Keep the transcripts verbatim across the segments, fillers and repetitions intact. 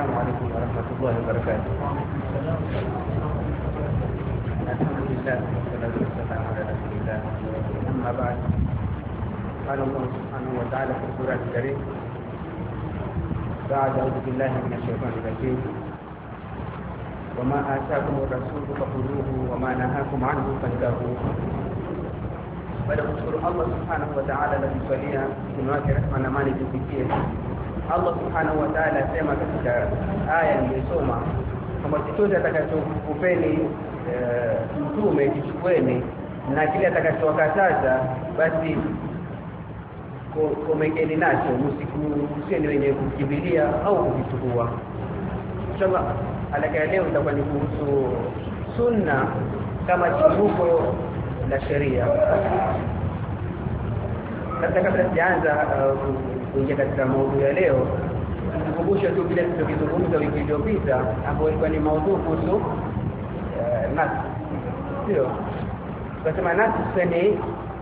السلام عليكم ورحمة الله وبركاته. الحمد لله والصلاة والسلام على رسول الله. أما بعد، قال الله سبحانه وتعالى في القرآن الكريم بعد أعوذ بالله من الشيطان الرجيم وما آتاكم الرسول فخذوه وما نهاكم عنه فانتهوا. Baada ya kushukuru Allah subhanahu wa ta'ala na kumsalia mtume wake rehema na amani zifikie, Allah subhanahu wa ta'ala asema katika aya niliyosoma kwamba chochote atakachokupeni mtume kichukueni, na kile atakachowakataza basi komekeni nacho, msikusieni wenye kukimbilia au kukichukua. Inshallah alaka leo itakuwa ni kuhusu sunna kama chimbuko la sheria. Sasa kabla sijaanza kuingia katika maudhui ya leo, nikukumbusha tu kile tulichozungumza wiki iliyopita ambapo ilikuwa ni maudhui kuhusu nas. Sio? Tunasema nas ni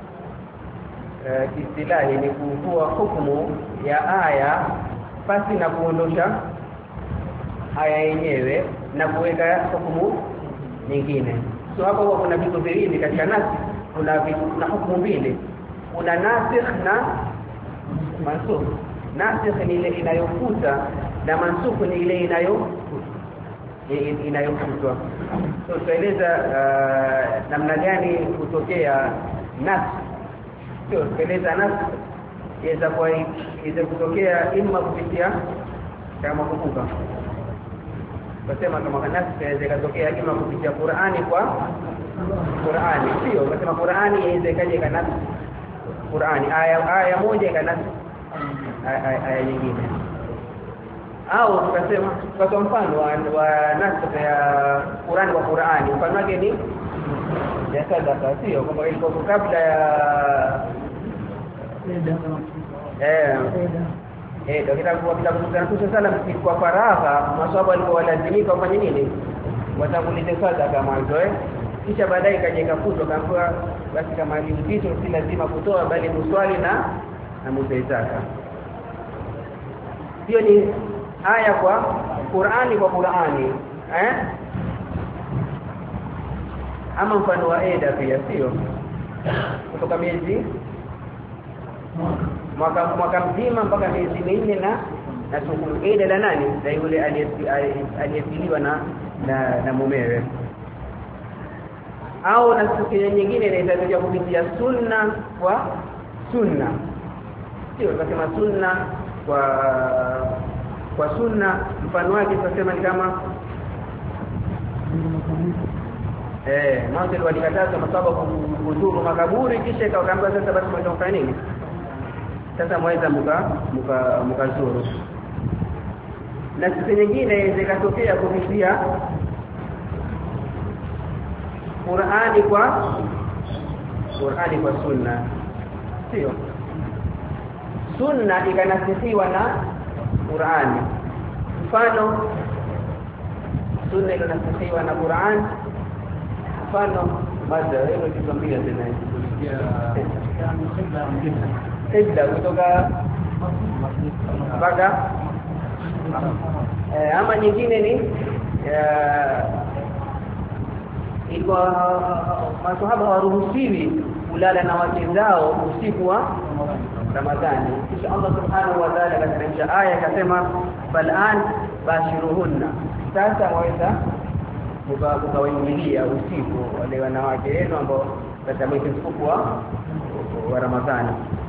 istilahi ni kuvua hukumu ya aya pasi na kuondosha aya yenyewe na kuweka hukumu nyingine. So hapo huwa kuna vitu viwili katika nas, kuna kuna hukumu mbili. Kuna nasikh na mansukh. Nasikh ni ile inayofuta na mansukh ni ile inayo inayofutwa. So tueleza uh, namna gani kutokea nas. Sio tueleza nas inaweza kwa inaweza kutokea imma kupitia kama kukuka. Tunasema kama nas inaweza kutokea imma kupitia Qur'ani kwa Qur'ani. Sio tunasema Qur'ani inaweza kaje kana Qur'ani aya aya moja kana aya nyingine. Au tukasema kwa mfano wa nas ya Qur'ani kwa Qur'ani, mfano wake ni ya sadaka. Sio kwamba ilikuwa kabla ya eh eh ndio kitabu kitabu cha sala kwa faragha, maswahaba walikuwa walazimika kufanya nini? Watangulize sadaka mwanzo eh, kisha baadaye kaje kafutwa kaambiwa basi kama ni mzito si lazima kutoa bali muswali na na muzaitaka. Hiyo ni aya kwa Qur'ani kwa Qur'ani eh. Ama mfano wa eda pia sio kutoka miezi mwaka mwaka mzima mpaka miezi minne na na siku eda la nani na yule aliyefiliwa na na, na mumewe. Au na siku nyingine inaweza kupitia sunna kwa sunna. Sio tunasema sunna kwa kwa sunna, mfano wake tunasema ni kama eh mwanzo walikataza maswahaba kuzuru makaburi, kisha ikawaambia sasa basi mwende kufanya nini? Sasa mweza mka mka mkazuru. Na siku nyingine zikatokea kupitia Qur'ani kwa Qur'ani kwa sunna. Sio sunna ikanasifiwa na Qur'ani. Mfano sunna ikanasifiwa na Qur'an. Mfano baada ya hilo tukwambia tena Qibla kutoka mpaka eh, ama nyingine ni ilikuwa maswahaba hawaruhusiwi kulala na wake zao usiku wa Ramadhani. Kisha Allah subhanahu wa ta'ala katika aya akasema fal'an bashiruhunna, sasa waweza mkawaingilia usiku wale wanawake wenu ambao katika mwezi mtukufu wa Ramadhani.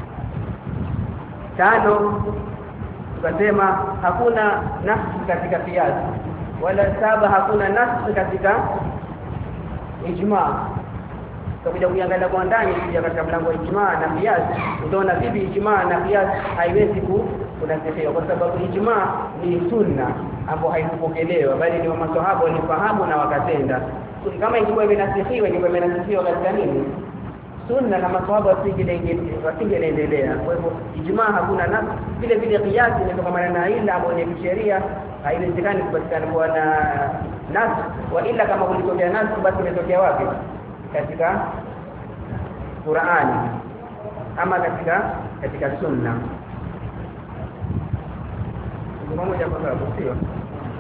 Tano, tukasema hakuna nafsi katika kiasi, wala saba hakuna nafsi katika ijma. Tukija kuangalia kwa ndani kuja katika mlango wa ijma na qiyas, utaona vipi ijma na qiyas haiwezi kunasifiwa, kwa sababu ijma ni sunna ambayo haikupokelewa bali ni maswahaba walifahamu na wakatenda. Kama ingekuwa imenasifiwa ingekuwa imenasifiwa katika nini? Sunna na maswahaba wasingeendelea. Kwa hivyo ijma hakuna nafsi. Vile vile qiyas ni kama na ila ambayo ni kisheria haiwezekani kupatikana kwa na nafsi, wa ila kama kulitokea nafsi basi imetokea wapi? Katika Qur'ani ama katika katika sunna. Kwa moja kwa sababu sio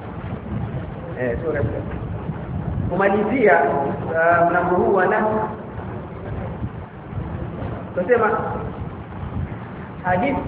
eh sura kumalizia uh, mlango huu wa nasu tunasema hadith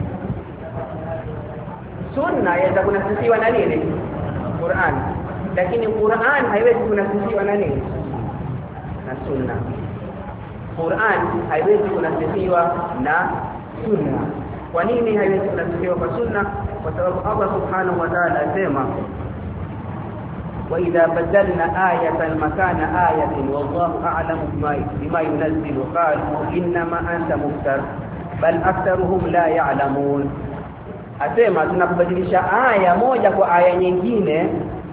sunna yaweza kunasisiwa na nini Qur'an lakini Qur'an haiwezi kunasisiwa na nini na sunna Qur'an haiwezi kunasisiwa na sunna kwa nini haiwezi kunasisiwa kwa sunna kwa sababu Allah subhanahu wa ta'ala asema wa idha badalna ayatan makana ayatin wallahu a'lamu bima yunzilu qalu inma anta muftar bal aktharuhum la ya'lamun asema tunapobadilisha aya moja kwa aya nyingine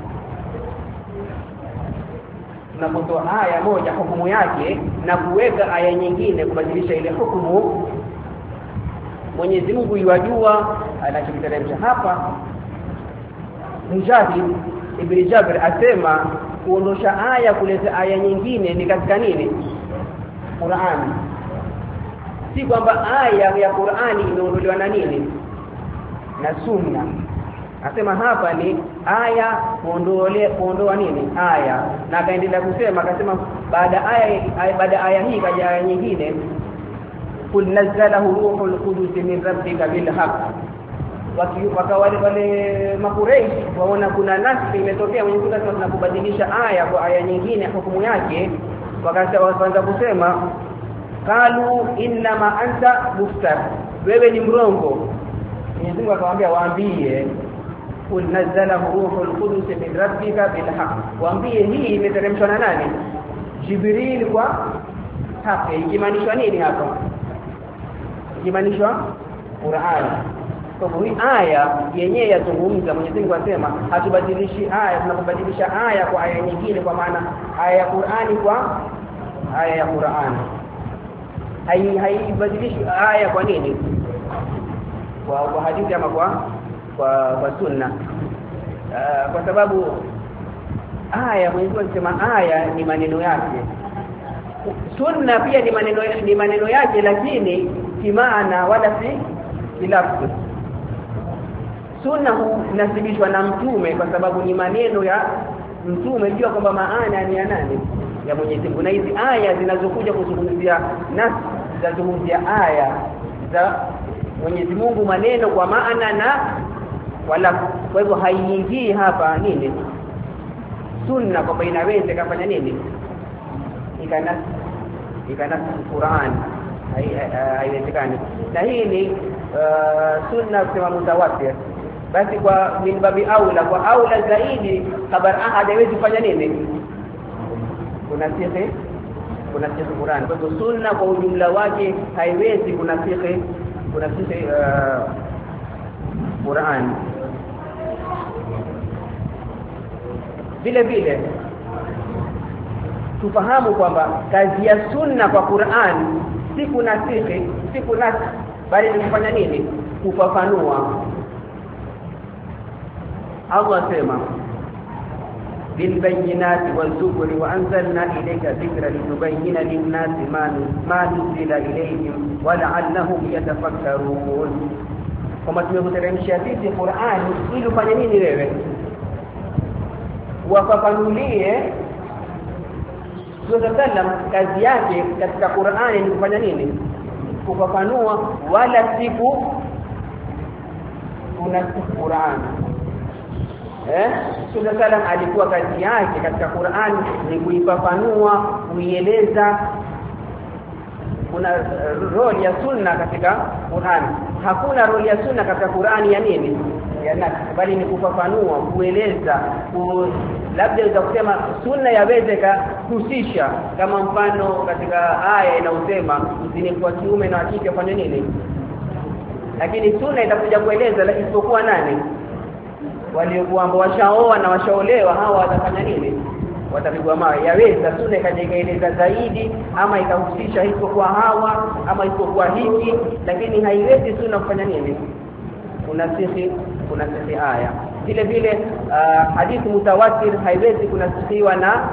tunapotoa aya moja hukumu yake na kuweka aya nyingine kubadilisha ile hukumu Mwenyezi Mungu yajua anachokiteremsha hapa Mujahid Ibn Jabir asema kuondosha aya kuleta aya nyingine ni katika nini Qur'ani si kwamba aya ya Qur'ani imeondolewa na nini na sunna asema hapa ni aya kuondole kuondoa nini aya na akaendelea kusema akasema baada aya baada aya hii kaja aya nyingine kul nazzalahu ruhul qudus min rabbika bil haqq wakawale wale makureish waona kuna nafsi imetokea Mwenyezi Mungu tunakubadilisha aya kwa aya nyingine hukumu yake wakaanza kusema qalu inma anta muftar wewe ni mrongo Mwenyezi Mungu akamwambia waambie kul nazzalahu ruhul qudus min rabbika bil haqq waambie hii imeteremshwa na nani Jibril kwa haki ikimaanisha nini hapa ikimaanisha Qur'an kwa hii aya yenyewe yazungumza Mwenyezi Mungu asema hatubadilishi aya tunapobadilisha aya kwa aya nyingine kwa maana aya ya Qur'ani kwa aya ya Qur'an hai haibadilishi aya kwa nini kwa, kwa hadithi ama kwa kwa, kwa sunna uh, kwa sababu aya Mwenyezi Mungu anasema aya ni maneno yake sunna pia ni maneno ni maneno yake lakini kimaana wala si kilafzi sunna inasibishwa na mtume kwa sababu ni maneno ya mtume jua kwamba maana ni ya nani ya Mwenyezi Mungu na hizi aya zinazokuja kuzungumzia nas zinazungumzia aya za Mwenyezi Mungu maneno kwa maana na wala kwa hivyo haiingii hapa nini sunna kwamba inaweza kufanya nini ikana ikana Qur'an haiwezekani na hii ni uh, sunna kama mutawatir basi kwa min babi aula kwa aula zaidi khabar ahad haiwezi kufanya nini kuna sihi kuna sihi Qur'an kwa hivyo sunna kwa ujumla wake haiwezi kuna sihi kuna sihi uh, Qur'an vile vile tufahamu kwamba kazi ya sunna kwa Qur'an si kuna sihi si kuna bali ni kufanya nini kufafanua Allah sema bil bayyinati wal zuburi wa anzalna ilayka dhikra litubayyana lin-nasi ma nuzila ilayhim wa la'allahum yatafakkarun kama tumekuteremshia sisi Qur'an ili ufanye nini wewe wafafanulie Sallam kazi yake katika Qur'ani ni kufanya nini kufafanua wala siku kuna Qur'an eh Sallam alikuwa kazi yake katika Qur'ani ni kuifafanua kuieleza kuna role ya sunna katika Qur'an hakuna role ya sunna katika Qur'ani ya nini ya nafsi bali ni kufafanua kueleza ku labda unaweza kusema sunna yawezeka kuhusisha kama mfano katika aya inayosema mzini kwa kiume na kike afanye nini lakini sunna itakuja kueleza isipokuwa nani waliokuwa ambao washaoa na washaolewa hawa watafanya nini watapigwa mawe yaweza sunna ikajengeleza zaidi ama ikahusisha isipokuwa hawa ama isipokuwa hiki lakini haiwezi sunna kufanya nini kunasihi kunasihi aya vile vile uh, hadithi mutawatir haiwezi kunasihiwa na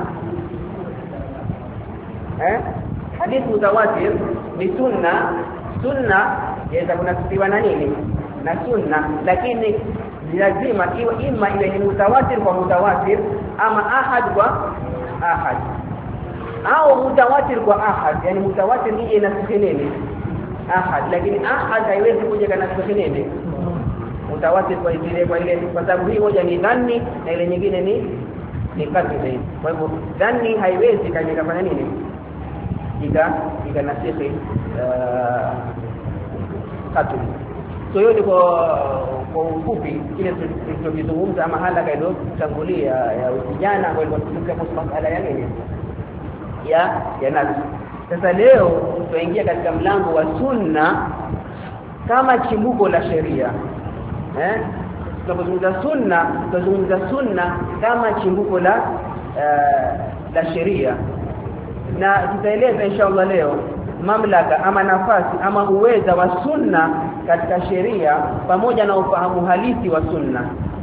eh hadithi mutawatir ni sunna sunna yaweza kunasihiwa na nini na sunna lakini lazima iwe ima iwe ni mutawatir kwa mutawatir ama ahad kwa ahad au mutawatir kwa ahad, yani mutawatir hii inasihi nini ahad, lakini ahad haiwezi kuja kana sihi nini mutawatir kwa ile kwa ile kwa sababu hii moja ni dhanni na ile nyingine ni ni kadri. Kwa hivyo dhanni haiwezi kaja kufanya nini ika ika nasihi uh, kadri. So hiyo ni kwa kwa ufupi ile tulizozungumza ama hala kaido tangulia ya vijana kwa hivyo tukiwa masuala ya nini ya ya nafsi. Sasa leo tutaingia katika mlango wa sunna kama chimbuko la sheria. Eh? Tunapozungumza sunna, tunazungumza sunna kama chimbuko la uh, la sheria. Na tutaeleza inshallah leo mamlaka ama nafasi ama uweza wa sunna katika sheria pamoja na ufahamu halisi wa sunna.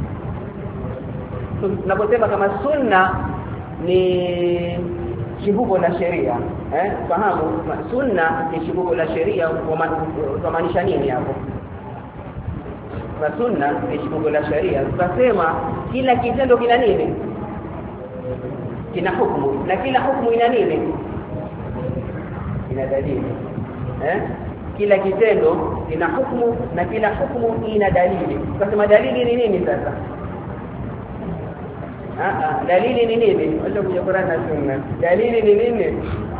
Tunaposema kama sunna ni chimbuko la sheria, eh fahamu sunna ni chimbuko la sheria, kwa maanisha nini hapo? Kwa sunna ni chimbuko la sheria, tunasema kila kitendo kina nini? Kina hukumu, na kila hukumu ina nini? Ina dalili. Eh kila kitendo kina hukumu na kila hukumu ina dalili. Tunasema dalili ni nini sasa? Ah ah dalili ni nini? Wacha kuja Qur'an na Sunna. Dalili ni nini?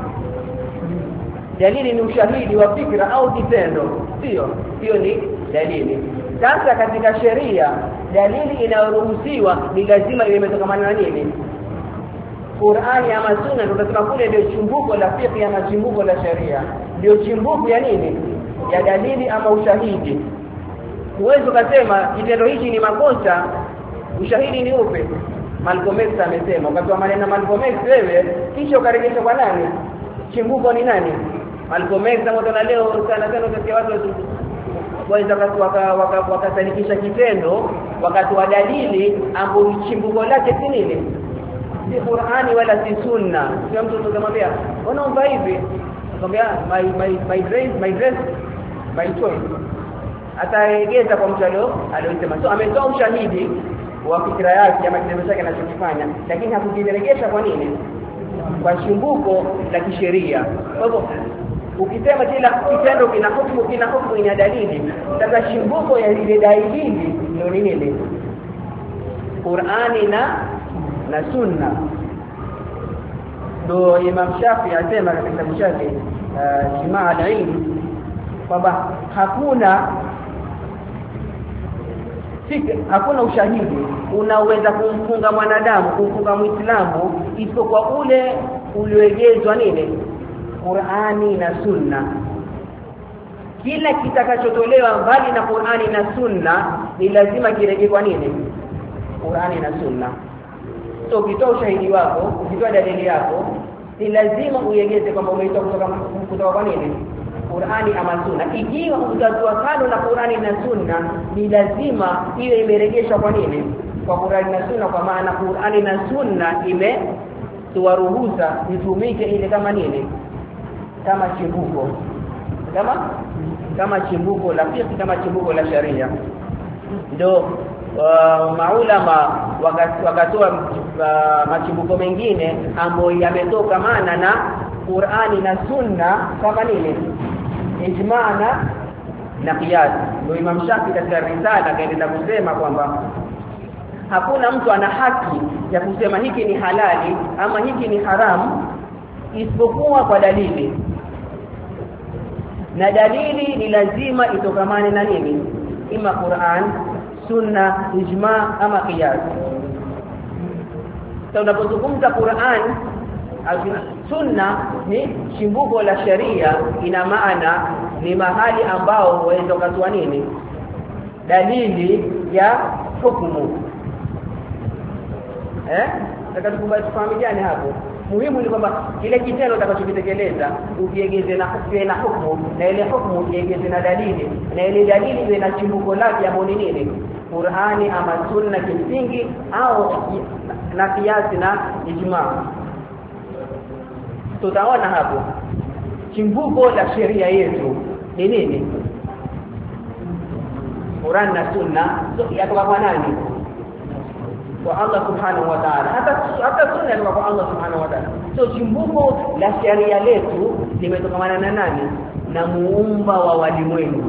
Dalili ni ushahidi wa fikra au kitendo. Sio, hiyo ni dalili. Sasa katika sheria dalili inayoruhusiwa ni lazima iwe imetokana na nini? Qur'ani ama Sunna. Ndio tunasema kule ndio chimbuko la fiqh ama chimbuko la sheria. Ndio chimbuko ya nini? Ya dalili ama ushahidi. Huwezi kusema kitendo hiki ni makosa, ushahidi ni upe. Malcolm X amesema ukatoa maneno Malcolm X wewe kisha ukarejesha kwa nani? Chimbuko ni nani? Malcolm X kama tuna leo sana sana kwa watu waweza wakasanikisha kitendo wakati wa dalili ambapo chimbuko lake si nini? Si Qur'ani wala si Sunna. Sio mtu tukamwambia unaomba hivi akamwambia my my my dress my dress my choice, ataegeza kwa mtu alio aliyosema. So ametoa ushahidi wa fikra yake ama kitendo chake anachokifanya, lakini hakujirejesha kwa nini? Kwa chimbuko la kisheria. Kwa hivyo ukisema kila kitendo kina hukumu, kina hukumu ina dalili, sasa chimbuko ya ile dalili ndio nini? Qur'ani na na Sunna. Ndio Imam Shafi anasema katika kitabu chake Jimaa al-Ilm kwamba hakuna Sika, hakuna ushahidi unaweza kumfunga mwanadamu, kumfunga Muislamu isipokuwa ule ulioegezwa nini? Qur'ani na Sunna. Kila kitakachotolewa mbali na Qur'ani na Sunna ni lazima kirejee kwa nini? Qur'ani na Sunna. So ukitoa ushahidi wako, ukitoa dalili yako, ni lazima uiegeze kwamba umeitoa kutoka kutoka kwa nini? Qur'ani ama Sunna. Ikiwa utatoa kando na Qur'ani na Sunna, ni lazima iwe imerejeshwa kwa nini? Kwa Qur'ani na Sunna, kwa maana Qur'ani na Sunna imetuwaruhusa itumike ile kama nini? Kama chimbuko. Kama kama chimbuko la fiqh, kama chimbuko la sharia. Ndio uh, maulama wakatoa uh, machimbuko mengine ambayo yametoka maana na Qur'ani na Sunna kama nini? Ijma' na qiyas. Ndio Imam Shafi katika risala kaenda kusema kwamba hakuna mtu ana haki ya kusema hiki ni halali ama hiki ni haramu isipokuwa kwa dalili. Na dalili ni lazima itokamane na nini? Ima Qur'an, Sunna, ijma' ama qiyas. Sasa unapozungumza Qur'an, Sunna ni chimbuko la sheria, ina maana ni mahali ambao waweza kutoa nini? Dalili ya hukumu. Eh? Nataka tukubali tufahamiane hapo. Muhimu ni kwamba kile kitendo utakachokitekeleza ukiegeze na na hukumu, na ile hukumu ukiegeze na dalili, na ile dalili iwe na chimbuko lake ambalo ni nini? Qur'ani ama Sunna kimsingi au na kiasi na ijma'. Tutaona hapo chimbuko la sheria yetu ni nini? Qur'an na Sunna. So yatoka kwa nani? kwa Allah subhanahu wa ta'ala, hata hata sunna ni kwa Allah subhanahu wa ta'ala. So chimbuko la sharia letu limetokana na nani? Na muumba wa walimwengu.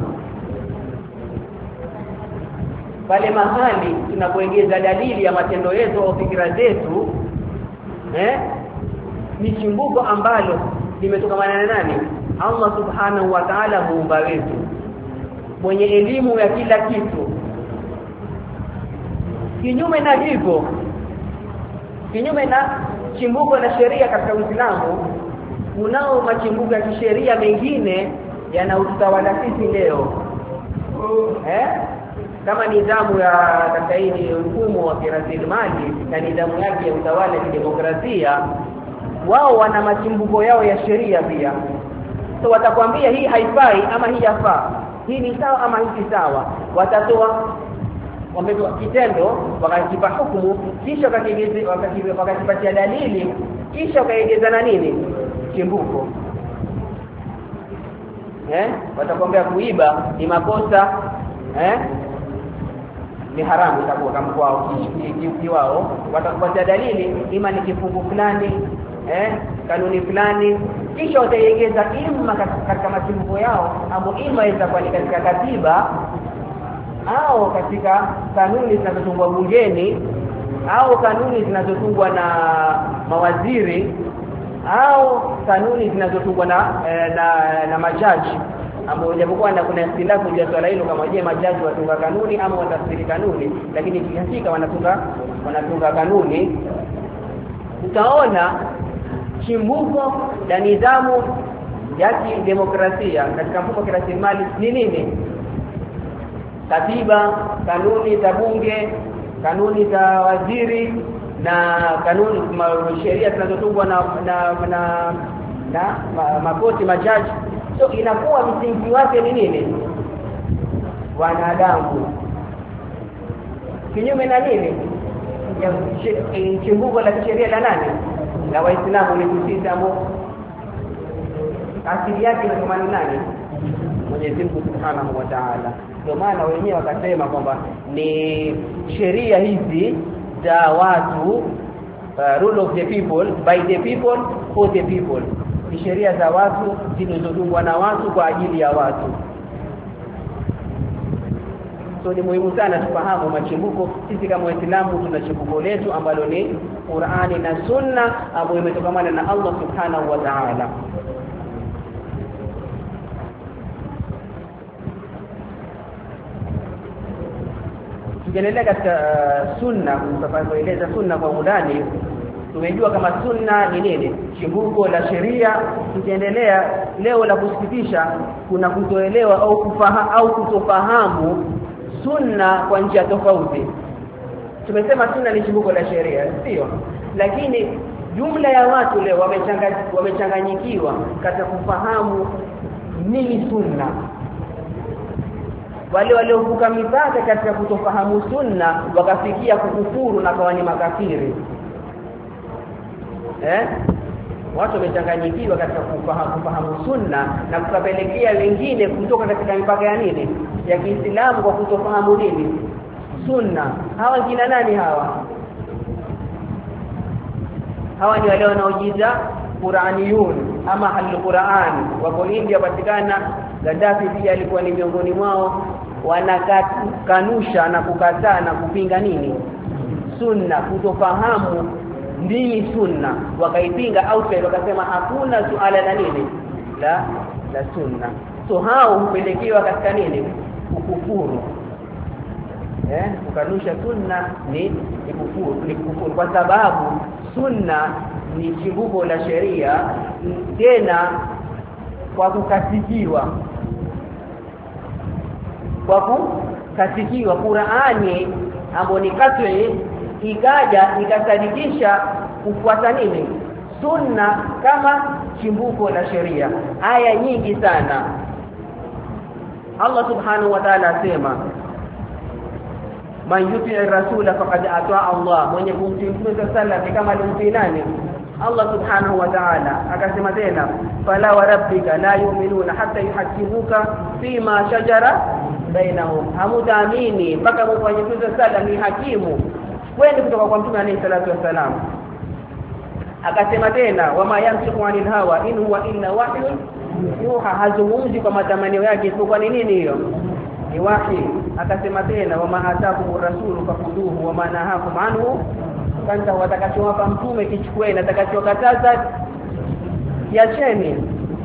Pale mahali tunapoongeza dalili ya matendo yetu au fikra zetu, eh ni chimbuko ambalo limetokana na nani? Allah subhanahu wa ta'ala, muumba wetu mwenye elimu ya kila kitu. Kinyume na hivyo, kinyume na chimbuko la sheria katika Uislamu, kunao machimbuko ya kisheria mengine yanautawala sisi leo. Eh? Kama nidhamu ya katika mfumo wa kirasilimali na nidhamu yake ya utawala wa demokrasia, wao wana machimbuko yao ya sheria pia. So watakwambia hii haifai ama hii yafaa. Hii ni sawa ama hii si sawa. Watatoa wametoa kitendo, wakakipa hukumu, kisha wakakiegeza wakakipatia dalili, kisha wakaegeza na nini? Chimbuko. Eh? Watakwambia kuiba ni makosa, eh? Ni haramu itakuwa kama kwao kiwao. Watakupatia dalili ima ni kifungu fulani, eh? Kanuni fulani, kisha wataiegeza ima katika machimbuko yao, au ima itakuwa ni katika katiba au katika kanuni zinazotungwa bungeni au kanuni zinazotungwa na mawaziri au kanuni zinazotungwa na, eh, na na majaji, ambao japokuwa na kuna istilafu ya swala hilo kama je majaji watunga kanuni ama watafsiri kanuni, lakini kihakika wanatunga wanatunga kanuni. Utaona chimbuko la nidhamu ya demokrasia katika mfumo wa kirasilimali ni nini? Katiba, kanuni za bunge, kanuni za waziri na kanuni za sheria zinazotungwa na na na, na ma, makoti majaji. So inakuwa msingi wake ni nini? Wanadamu. Kinyume na nini? Ya chimbuko la sheria la nani? La Waislamu ni sisi ambao asili yake ni nani? Mwenyezi Mungu Subhanahu wa Ta'ala. Ndio maana wenyewe wakasema kwamba ni sheria hizi za watu, uh, rule of the people, by the people, for the people. Ni sheria za watu zilizotungwa na watu kwa ajili ya watu. So ni muhimu sana tufahamu machimbuko. Sisi kama Waislamu tuna chimbuko letu ambalo ni Qur'ani na Sunna, ambayo imetokana na Allah Subhanahu wa Ta'ala. Tukiendelea katika uh, sunna, kueleza sunna kwa undani, tumejua kama sunna ni nini, chimbuko la sheria. Tukiendelea leo, la kusikitisha, kuna kutoelewa au kufahamu au kutofahamu sunna kwa njia tofauti. Tumesema sunna ni chimbuko la sheria, sio? Lakini jumla ya watu leo wamechanganyikiwa katika kufahamu nini sunna. Wale waliovuka mipaka katika kutofahamu sunna wakafikia kukufuru na kwa ni makafiri. Eh? Watu wamechanganyikiwa katika kufahamu kufahamu sunna na kukapelekea wengine kutoka katika mipaka ya nini? Ya Kiislamu kwa kutofahamu nini? Sunna. Hawa kina nani hawa? Hawa ni wale wanaojiita Qur'aniyun ama al-Qur'an. Wako India patikana. Gaddafi pia alikuwa ni miongoni mwao. Wanakanusha na kukataa na kupinga nini? Sunna, kutofahamu nini sunna. Wakaipinga outright, wakasema hakuna suala la nini? La la sunna. So hao hupelekewa katika nini? Kukufuru. Eh, kukanusha sunna ni kukufuru, ni kukufuru kwa sababu sunna ni chimbuko la sheria, tena kwa kukatikiwa kwa kukatikiwa Qur'ani ambayo ni katwe ikaja ikasadikisha kufuata nini? Sunna kama chimbuko la sheria. Aya nyingi sana Allah Subhanahu wa Ta'ala asema, man yuti'i rasula faqad ata'a Allah, mwenye kumtii Mtume sallallahu kama alimtii nani? Allah Subhanahu wa Ta'ala. Akasema tena, fala wa rabbika la yu'minuna hatta yuhakkimuka fima shajara bainahum, hamutaamini mpaka mfanye Mtume sallallahu ni hakimu kwenda kutoka kwa mtume alayhi salatu wasalam. Akasema tena wama yantiqu anil hawa in huwa illa wahyun yuha, hazungumzi kwa matamanio yake isipokuwa ni nini hiyo? Ni wahi. Akasema tena wama atakum rasulu fakuduhu wama nahakum anhu kanta, watakachowapa mtume kichukue na atakachokataza kiacheni.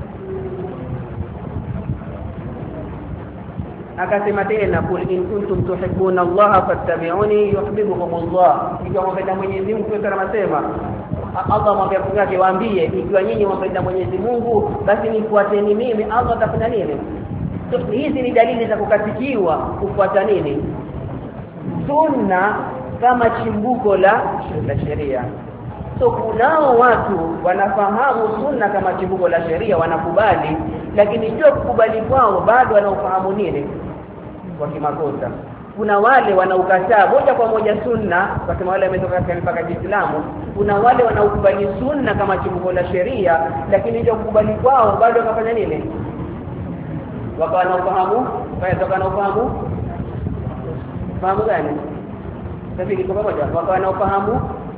Akasema tena kul in kuntum tuhibbuna Allah fattabi'uni yuhibbukum Allah. Ikiwa mpenda Mwenyezi Mungu, kwa anasema Allah mwambie yake waambie, ikiwa nyinyi mpenda Mwenyezi Mungu basi nifuateni mimi, Allah atafanya nini? So, hizi ni dalili za kukatikiwa kufuata nini? Sunna kama chimbuko la la sheria. So kunao watu wanafahamu sunna kama chimbuko la sheria, wanakubali, lakini sio kukubali kwao bado wanaofahamu nini kwa kimakosa. Kuna wale wanaokataa moja kwa moja sunna, kwa sababu wale wametoka katika mipaka ya Uislamu. Kuna wale wanaokubali sunna kama chimbuko la sheria, lakini ndio kukubali kwao bado wakafanya nini? Wakawa wanaofahamu, kaya toka wanaofahamu fahamu gani? Sasa kiko pamoja, wakawa wanaofahamu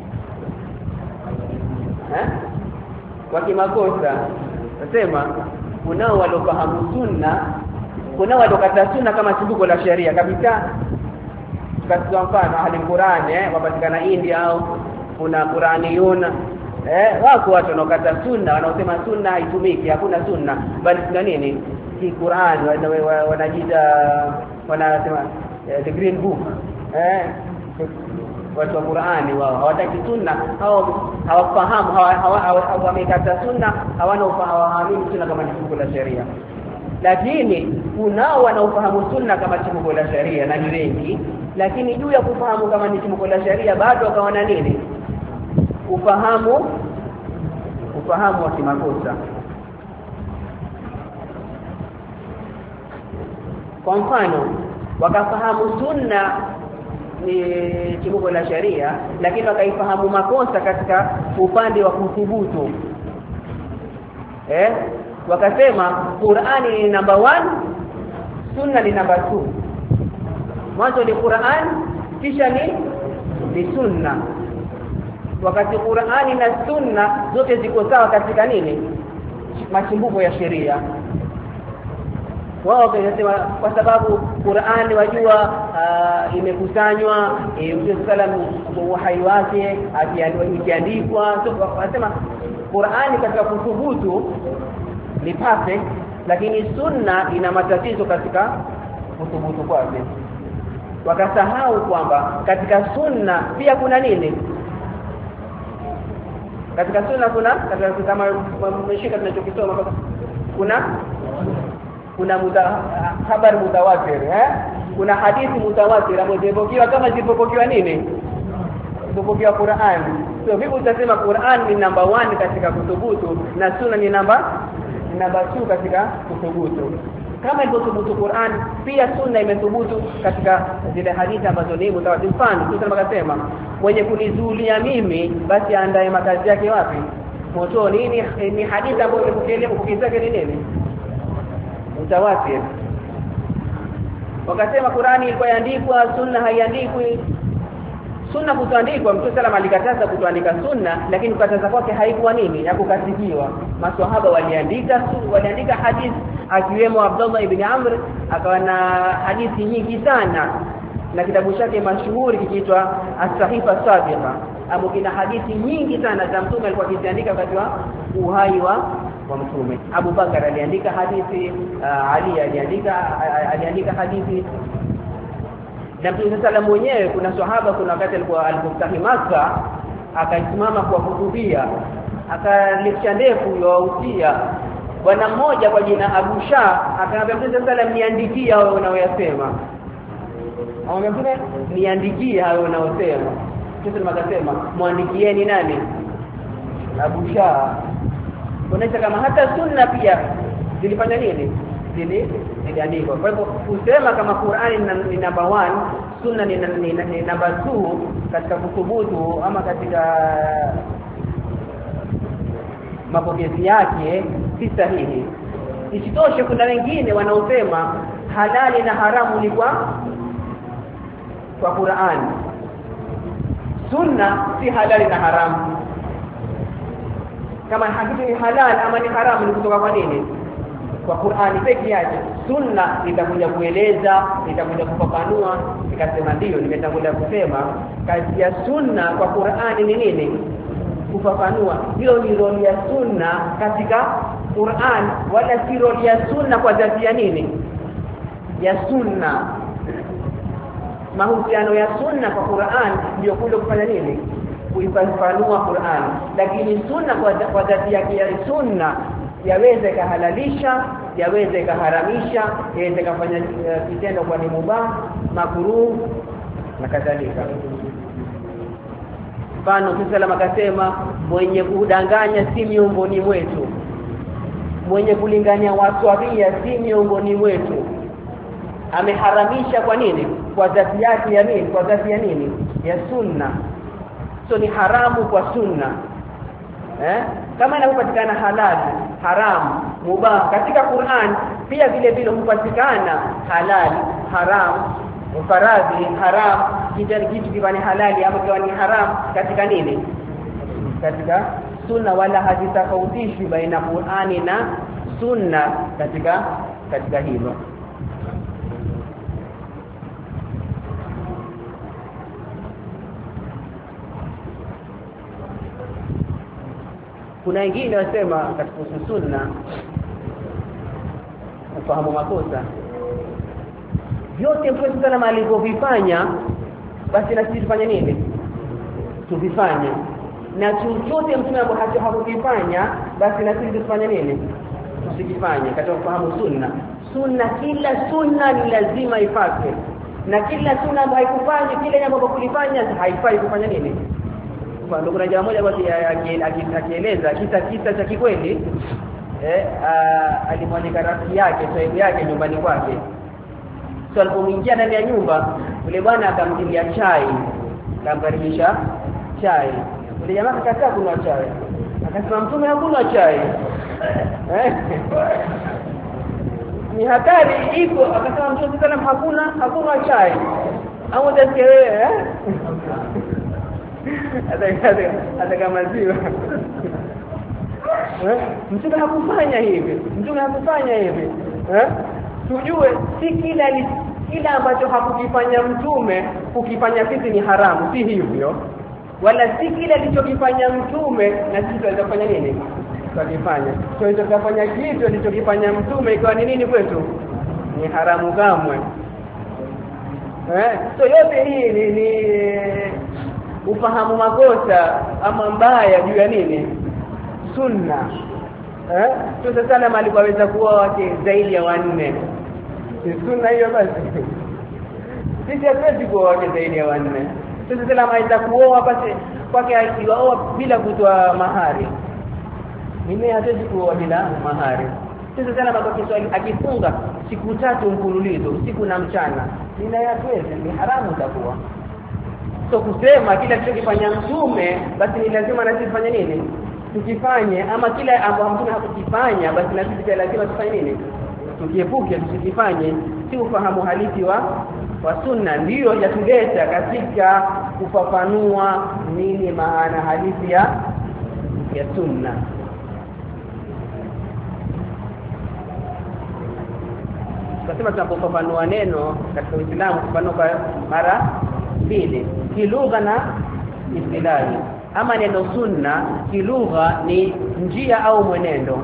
eh kwa kimakosa. Nasema kunao waliofahamu sunna, kunao waliokata sunna kama chimbuko la sheria kabisa. Kwa mfano ahli Qur'an eh wapatikana India, au kuna Qur'aniyuna eh wako watu wanaokata sunna, wanaosema sunna haitumiki, hakuna sunna bali kuna nini? Ki Qur'an wanajiita wanasema the green book eh watu wa Qur'ani wao hawataki sunna, hao hawafahamu, hawamekata sunna, hawana ufahamu sunna kama chimbuko la sheria. Lakini kunao wanaofahamu sunna kama chimbuko la sheria na ni wengi, lakini juu ya kufahamu kama ni chimbuko la sheria bado wakaona nini? Ufahamu ufahamu wa kimakosa. Kwa mfano wakafahamu sunna ni chimbuko la sharia, lakini wakaifahamu makosa katika upande wa kuthubutu. Eh wakasema Qur'ani ni number one, sunna ni number two. Mwanzo ni Qur'an kisha ni ni sunna. Wakati Qur'ani na sunna zote ziko sawa katika nini? Machimbuko ya sheria. Wao wanasema kwa sababu Qur'ani wajua uh, imekusanywa Mtume sallallahu uhai wake akiandikwa. So wanasema Qur'ani katika kuthubutu ni perfect, lakini sunna ina matatizo katika kuthubutu kwake. Wakasahau kwamba katika sunna pia kuna nini? Katika sunna kuna katika kama mmeshika tunachokisoma kuna kuna muda habari mutawatir eh kuna hadithi mutawatir ambazo zimepokewa kama zilipopokewa nini? Zimepokewa Qur'an. So vipi utasema Qur'an ni number one katika kuthubutu na sunna ni namba ni namba two katika kuthubutu? Kama ilivyotubutu Qur'an, pia sunna imethubutu katika zile hadithi ambazo ni mutawatir. Mfano tunasema kasema mwenye kunizulia mimi basi aandae makazi yake wapi? Moto. Nini ni hadithi ambayo imepokelewa kukiza ni nini? Mutawatir. Wakasema Qur'ani ilikuwa iandikwa, sunna haiandikwi. Sunna kutoandikwa, Mtume sallallahu alikataza kutoandika sunna, lakini kukataza kwake haikuwa nini? Ya kukatikiwa. Maswahaba waliandika waliandika hadithi, akiwemo Abdullah ibn Amr akawa na hadithi nyingi sana, na kitabu chake mashuhuri kikiitwa As-Sahifa Sabiqa, ambapo kina hadithi nyingi sana za Mtume alikuwa akiandika wakati wa uhai wa wa Mtume. Abu Bakar aliandika hadithi, uh, Ali aliandika aliandika hadithi. Na Mtume sallallahu mwenyewe, kuna sahaba kuna wakati alikuwa alipostahi Makka akaisimama kwa kuhutubia, akalisha ndefu yautia bwana mmoja kwa jina Abu Shah, akamwambia Mtume sallallahu niandikia wewe unaoyasema. Akamwambia Mtume niandikie hayo unaosema. Mtume sallallahu akasema muandikieni nani? Abu Shah. Unaona kama hata sunna pia zilifanya nini? Zili ziliandikwa. Kwa hivyo kusema kama Qur'ani ni number one, sunna ni, ni, ni number two katika kuthubutu ama katika mapokezi yake si sahihi. Isitoshe kuna wengine wanaosema halali na haramu ni kwa kwa Qur'ani. sunna si halali na haramu. Kama hakitu ni halal ama ni haramu ni kutoka kwa nini? Kwa Qur'ani pekee yake. Sunna itakuja kueleza, itakuja kufafanua, ikasema ndio nimetangulia kusema kazi ya sunna kwa Qur'ani ni nini? Kufafanua. Hiyo ni roli ya sunna katika Qur'an, wala si roli ya sunna kwa dhati ya nini? Ya sunna. Mahusiano ya sunna kwa Qur'an ndio kule kufanya nini? Kuifafanua Qur'an. Lakini sunna kwa kwa dhati yake ya sunna yaweza kuhalalisha, yaweza kuharamisha, yaweza kufanya kitendo kwa ni mubah, makruh na kadhalika. Mfano Muhammad akasema mwenye kudanganya si miongoni mwetu. Mwenye kulingania waswahia si miongoni mwetu. Ameharamisha kwa nini? Kwa dhati yake ya nini? Kwa dhati ya nini? Ya sunna. So ni haramu kwa sunna. Eh? Kama inapatikana halali, haramu, mubah katika Qur'an, pia vile vile hupatikana halali, haramu, faradhi, haram, kitu kitu kifanye halali ama kiwa ni haram katika nini? Katika sunna, wala hazitofautishi baina Qur'ani na sunna katika katika hilo. Kuna wengine wasema katika sunna ufahamu makosa. Vyote Mtume sana alivyovifanya basi na sisi tufanye nini? Tuvifanye. Na chochote Mtume ambacho hakukifanya basi na sisi tufanye nini? Tusikifanye katika ufahamu sunna. Sunna, kila sunna ni lazima ifate. Na kila sunna ambayo haikufanyi, kile jambo kulifanya haifai kufanya nini? Kwa ndio kuna jambo moja basi akieleza kisa kisa cha kikweli eh alimwalika rafiki yake sahibu yake nyumbani kwake. So alipoingia ndani ya nyumba yule bwana akamtilia chai, akamkaribisha chai. Yule jamaa akakataa kunywa chai. Akasema Mtume hakunywa chai. Eh? Ni hatari iko, akasema Mtume sana hakuna hakuna chai. Au ndio wewe eh? Ataka ataka maziwa. Eh? Mtume hakufanya hivi. Mtume hakufanya hivi. Eh? Tujue si kila kila ambacho hakukifanya Mtume kukifanya sisi ni haramu, si hivyo. Wala si kila alichokifanya Mtume na sisi tunaweza kufanya nini? Tukifanya. Tunaweza kufanya kitu alichokifanya Mtume ikawa ni nini kwetu? Ni haramu kamwe. Eh? So yote hii ni, ni ufahamu makosa ama mbaya juu ya nini? Sunna. Eh? Sasa sana mali kwaweza kuwa wake zaidi ya wanne. Sunna hiyo basi. Sisi hatuwezi kuwa wake zaidi ya wanne. Sasa sana maiza kuoa basi kwake aikiwa bila kutoa mahari. Mimi hatuwezi kuoa bila mahari. Sasa sana baba Kiswahili akifunga siku tatu mfululizo, usiku na mchana. Nina yatuwezi ni haramu itakuwa. So kusema kila kichokifanya Mtume basi ni lazima na sisi tufanye nini? Tukifanye, ama kila ambacho Mtume hakukifanya basi na sisi pia lazima tufanye nini? Tukiepuke tusikifanye. Si ufahamu halisi wa wa sunna ndio yatuleta katika kufafanua nini maana halisi ya ya sunna. Tunasema tunapofafanua neno katika Uislamu kufafanua mara mbili, kilugha na istilahi. Ama neno sunna kilugha ni njia au mwenendo.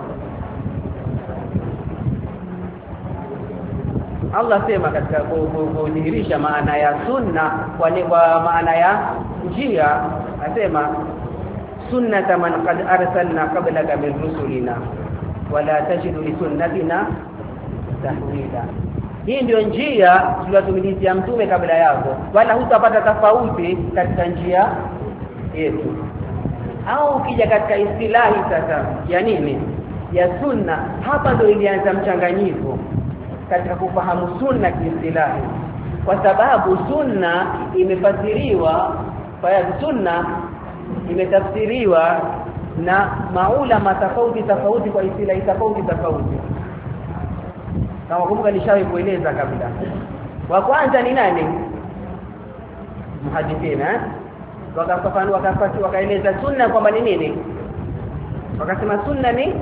Allah sema katika kudhihirisha maana ya sunna kwa kwa maana ya njia, asema sunnata man qad arsalna qablaka min rusulina wala tajidu li sunnatina tahwila. Hii ndio njia tuliyotumilizia Mtume kabla yako, wala hutapata tofauti katika njia yetu. Au ukija katika istilahi sasa ya nini? Ya sunna, hapa ndio ilianza mchanganyiko katika kufahamu sunna kiistilahi. Kwa sababu sunna imefasiriwa, kwa sunna imetafsiriwa na maulama tofauti tofauti kwa istilahi tofauti tofauti. Kama kumbuka nishawahi kueleza kabla. Wa kwanza ni nani? Muhadithina. wakafafanua wakafati wakaeleza sunna kwamba ni nini. Wakasema sunna ni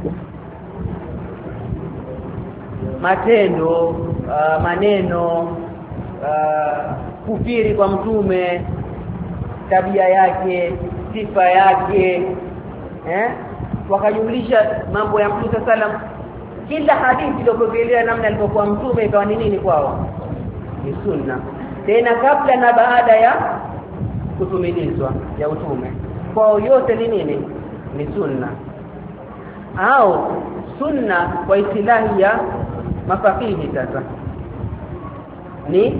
matendo, uh, maneno, uh, kufiri kwa mtume, tabia yake, sifa yake, eh wakajumlisha mambo ya Mtume sallam. Kila hadithi iliyopokelea namna alivyokuwa mtume ikawa ni nini kwao? Ni sunna. Tena kabla na baada ya kutumilizwa ya utume, kwao yote ni nini? Ni sunna. Au sunna kwa istilahi ya mafakihi sasa ni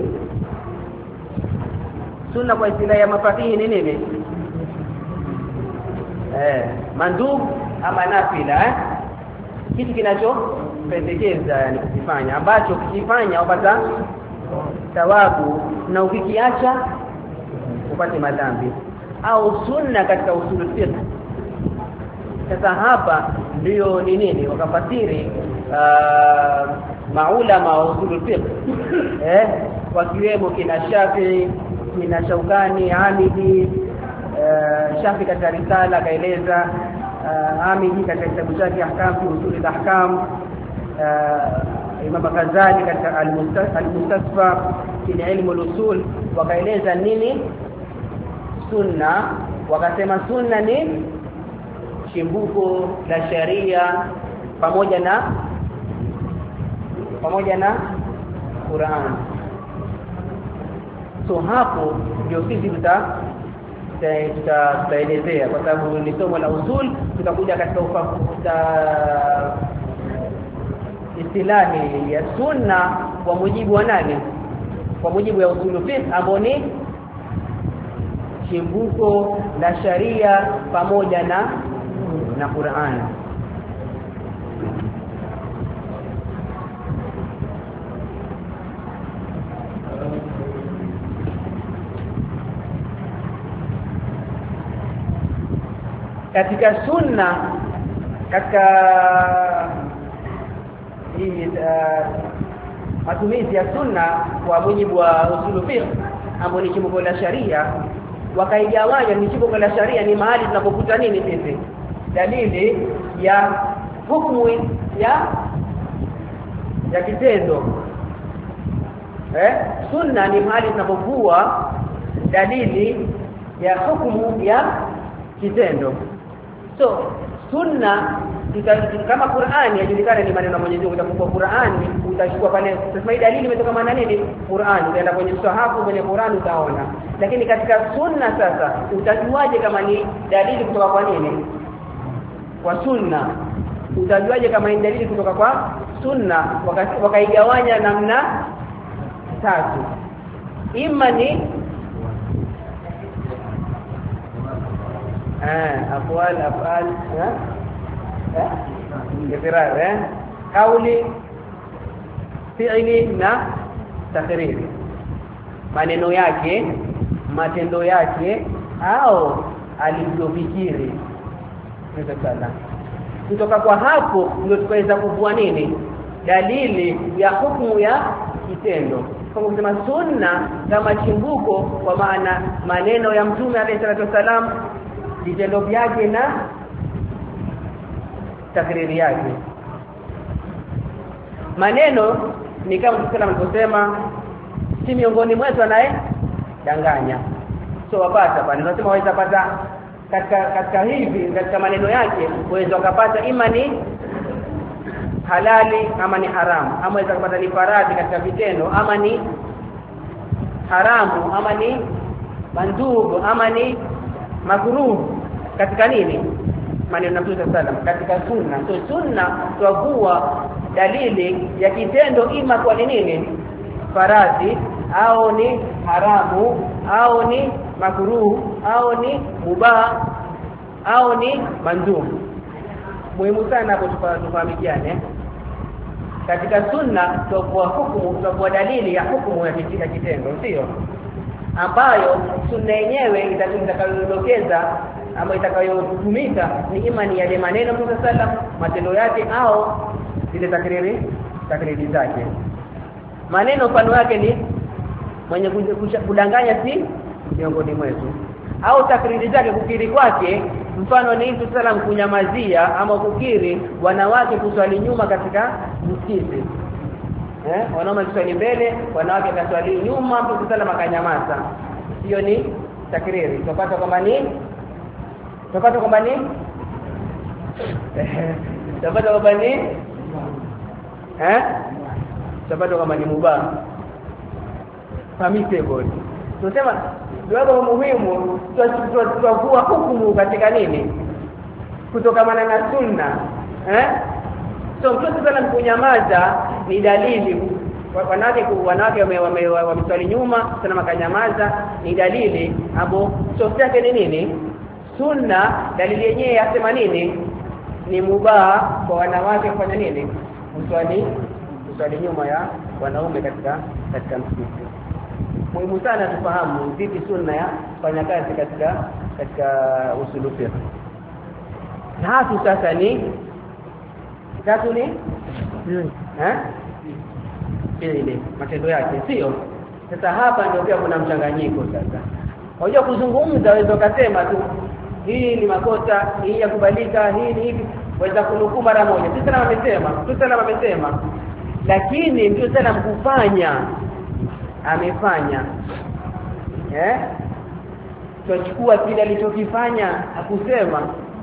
sunna kwa istilahi ya mafakihi ni nini? Eh, mandub ama nafila, eh kitu kinachopendekeza yani kufanya, ambacho ukifanya upata thawabu na ukikiacha upate madhambi. Au sunna katika usul fiqh. Sasa hapa ndio ni nini wakafasiri uh, maulama wa usul fiqh eh wakiwemo kina Shafi'i, kina Shaukani, Hamidi, uh, Shafi'i katika risala kaeleza, uh, Hamidi katika kitabu chake Ahkam fi Usul al-Ahkam, uh, Imam Ghazali katika al-Mustasfa fi ilmu al-usul wakaeleza nini sunna. Wakasema sunna ni chimbuko la sharia pamoja na pamoja na Qur'an. So hapo ndio sisi tuta tutaelezea kwa sababu ni somo la usul, tutakuja katika ufafanuzi istilahi ya sunna kwa mujibu wa nani? Kwa mujibu ya usul fiqh ambao ni chimbuko la sharia pamoja na na Qur'an. Katika sunna, katika hii uh, matumizi ya sunna kwa mujibu wa usul fiqh ambao ni chimbuko la sharia, wakaigawanya ni chimbuko la sharia ni mahali tunapokuta nini sisi? Dalili ya hukumu ya ya kitendo. Eh sunna ni mahali tunapokuwa dalili ya hukumu ya kitendo. So sunna kama Qur'ani yajulikana ni maneno ya Mwenyezi Mungu. Utakuwa Qur'ani utachukua pale sasa hii dalili imetoka maana nini? Qur'ani. Utaenda kwenye sahafu kwenye Qur'ani utaona. Lakini katika sunna sasa utajuaje kama ni dalili kutoka kwa nini? Kwa sunna. Utajuaje kama ni dalili kutoka kwa sunna? Wakaigawanya waka namna tatu. Ima ni eh aqwal afal eh eh kifirar eh kauli fi'li na takriri, maneno yake, matendo yake au alivyofikiri. Ndio kutoka kwa hapo ndio tukaweza kuvua nini? Dalili ya hukumu ya kitendo. Kama kusema sunna kama chimbuko kwa maana maneno ya Mtume alayhi salatu wasalam, vitendo vyake na takriri yake. Maneno ni kama Mtume alivyosema, si miongoni mwetu anaye danganya. So wapata pale tunasema waweza pata katika katika hivi katika maneno yake waweza kupata imani halali ama ni haramu, ama waweza kupata ni faradhi katika vitendo, ama ni haramu, ama ni mandubu, ama ni makruh katika nini? Maneno ya Mtume sallam katika sunna. So sunna tuagua dalili ya kitendo ima kwa nini? Faradhi au ni haramu au ni makruh au ni mubah au ni mandhum. Muhimu sana hapo tufahamikiane. Katika sunna tuagua hukumu, tuagua dalili ya hukumu ya kitendo, sio ambayo sunna yenyewe itakayodokeza ama itakayotumika ni imani ya maneno ya Mtume sallam, matendo yake au zile takriri takriri zake. Maneno mfano wake ni mwenye kudanganya si miongoni mwetu. au takriri zake kukiri kwake mfano ni Mtume sallam kunyamazia ama kukiri wanawake kuswali nyuma katika msikiti eh wanaume kuswali mbele wanawake kuswali nyuma Mtume sallam akanyamaza hiyo ni takriri tupata kwamba ni tupata kwamba ni tupata kwamba ni eh tupata kwamba ni mubah permissible tunasema ndio muhimu tutachukua hukumu katika nini kutokana na sunna eh so Mtume sallam kunyamaza ni dalili wanawake wanawake wameswali nyuma sana makanyamaza ni dalili hapo sote yake ni nini sunna dalili yenyewe yasema nini ni mubah kwa wanawake kufanya nini kuswali kuswali nyuma ya wanaume katika katika msikiti muhimu sana tufahamu vipi sunna ya kufanya kazi katika katika usulu fiqh tatu sasa ni tatu ni eh ile matendo yake sio sasa hapa ndio pia kuna mchanganyiko sasa unajua kuzungumza waweza kusema tu hii ni makosa hii ya kubalika hii ni hivi waweza kunukuu mara moja sisi sana wamesema sisi sana wamesema lakini ndio sana mkufanya amefanya eh tuchukua kile alichokifanya akusema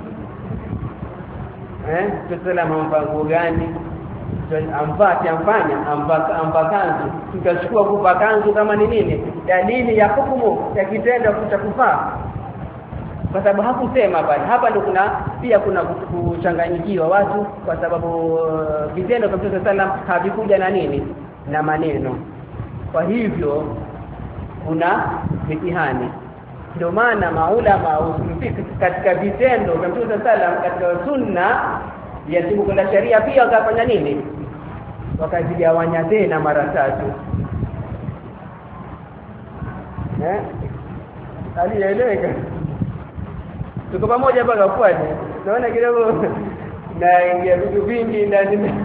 eh tutasema mpango gani amvati amfanya ampa kanzu tutachukua kupa kanzu kama ni nini dalili ya hukumu ya kitendo cha kufaa kwa sababu hakusema pale hapa ndio kuna pia kuna kuchanganyikiwa watu kwa sababu vitendo vya Mtume sallam havikuja na nini na maneno kwa hivyo kuna mitihani ndio maana maulama usifiki katika vitendo vya Mtume sallam katika sunna ya siku kwa sharia pia wakafanya nini wakazigawanya tena mara tatu eh alieleweka tuko pamoja mpaka ufuate naona kidogo na ingia vitu vingi ndani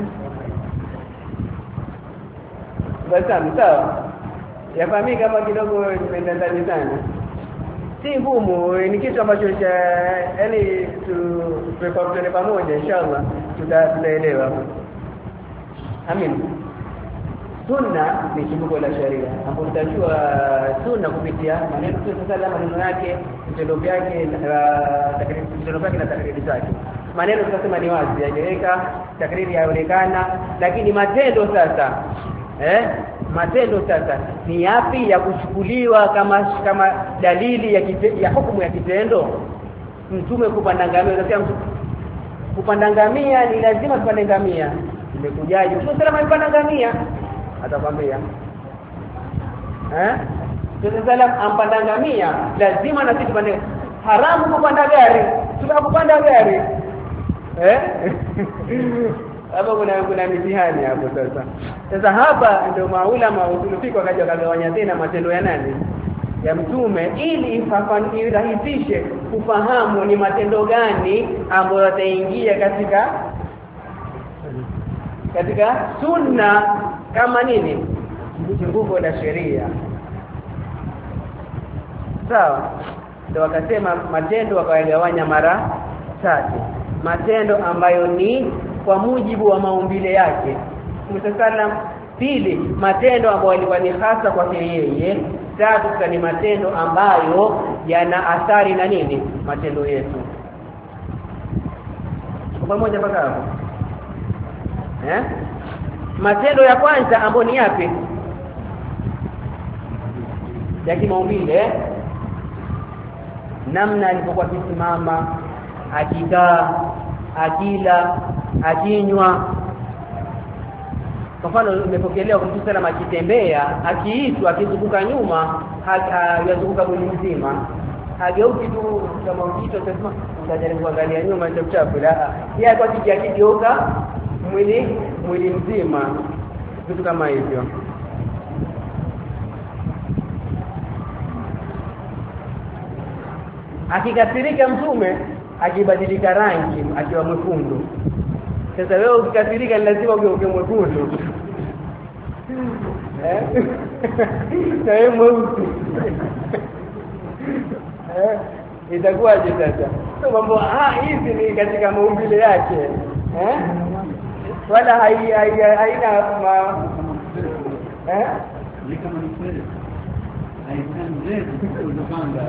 basi sawa yafahamika kama kidogo nimeenda ndani sana si ngumu ni kitu ambacho cha yani tupeane pamoja inshallah tutaelewa amin sunna ni chimbuko la sharia ambapo tutajua sunna kupitia maneno ya sallallahu maneno yake vitendo vyake takriri vitendo vyake na takriri zake maneno tunasema ni wazi yaeleweka takriri yaonekana lakini matendo sasa eh matendo sasa ni yapi ya kuchukuliwa kama kama dalili ya kite, ya hukumu ya kitendo mtume kupanda ngamia unasema kupanda ngamia ni lazima tupande ngamia imekujaje mtume salama alipanda ngamia atakwambia eh mtume salama ampanda ngamia lazima na sisi tupande haramu kupanda gari tunapopanda gari eh hapo kuna kuna mitihani hapo sasa sasa hapa ndio maulama usulufika wakaja kagawanya tena matendo ya nani ya mtume ili ifafanue rahisishe kufahamu ni matendo gani ambayo yataingia katika katika sunna kama nini chimbuko la sheria sawa ndio wakasema matendo wakayagawanya mara tatu matendo ambayo ni kwa mujibu wa maumbile yake Mtume sallam pili matendo ambayo yalikuwa ni hasa kwa yeye tatu ni matendo ambayo yana athari na nini matendo yetu kwa pamoja mpaka hapo eh matendo ya kwanza ambayo ni yapi ya kimaumbile namna alipokuwa kisimama akikaa akila akinywa kwa mfano umepokelewa kwa Mtume sallallahu akitembea akiitwa akizunguka nyuma yazunguka mwili mzima hageuki tu kama ukito sasa unajaribu kuangalia nyuma ndio chafu la yeye kwa kiki akigeuka mwili mwili mzima vitu kama hivyo akikasirika mtume akibadilika rangi akiwa mwekundu sasa wewe ukikasirika lazima ugeuke mwekundu eh na wewe mweusi eh itakuwaje sasa? So mambo ah hizi ni katika maumbile yake eh wala hai haina ma eh ni kama ni kweli haitandredi kutopanga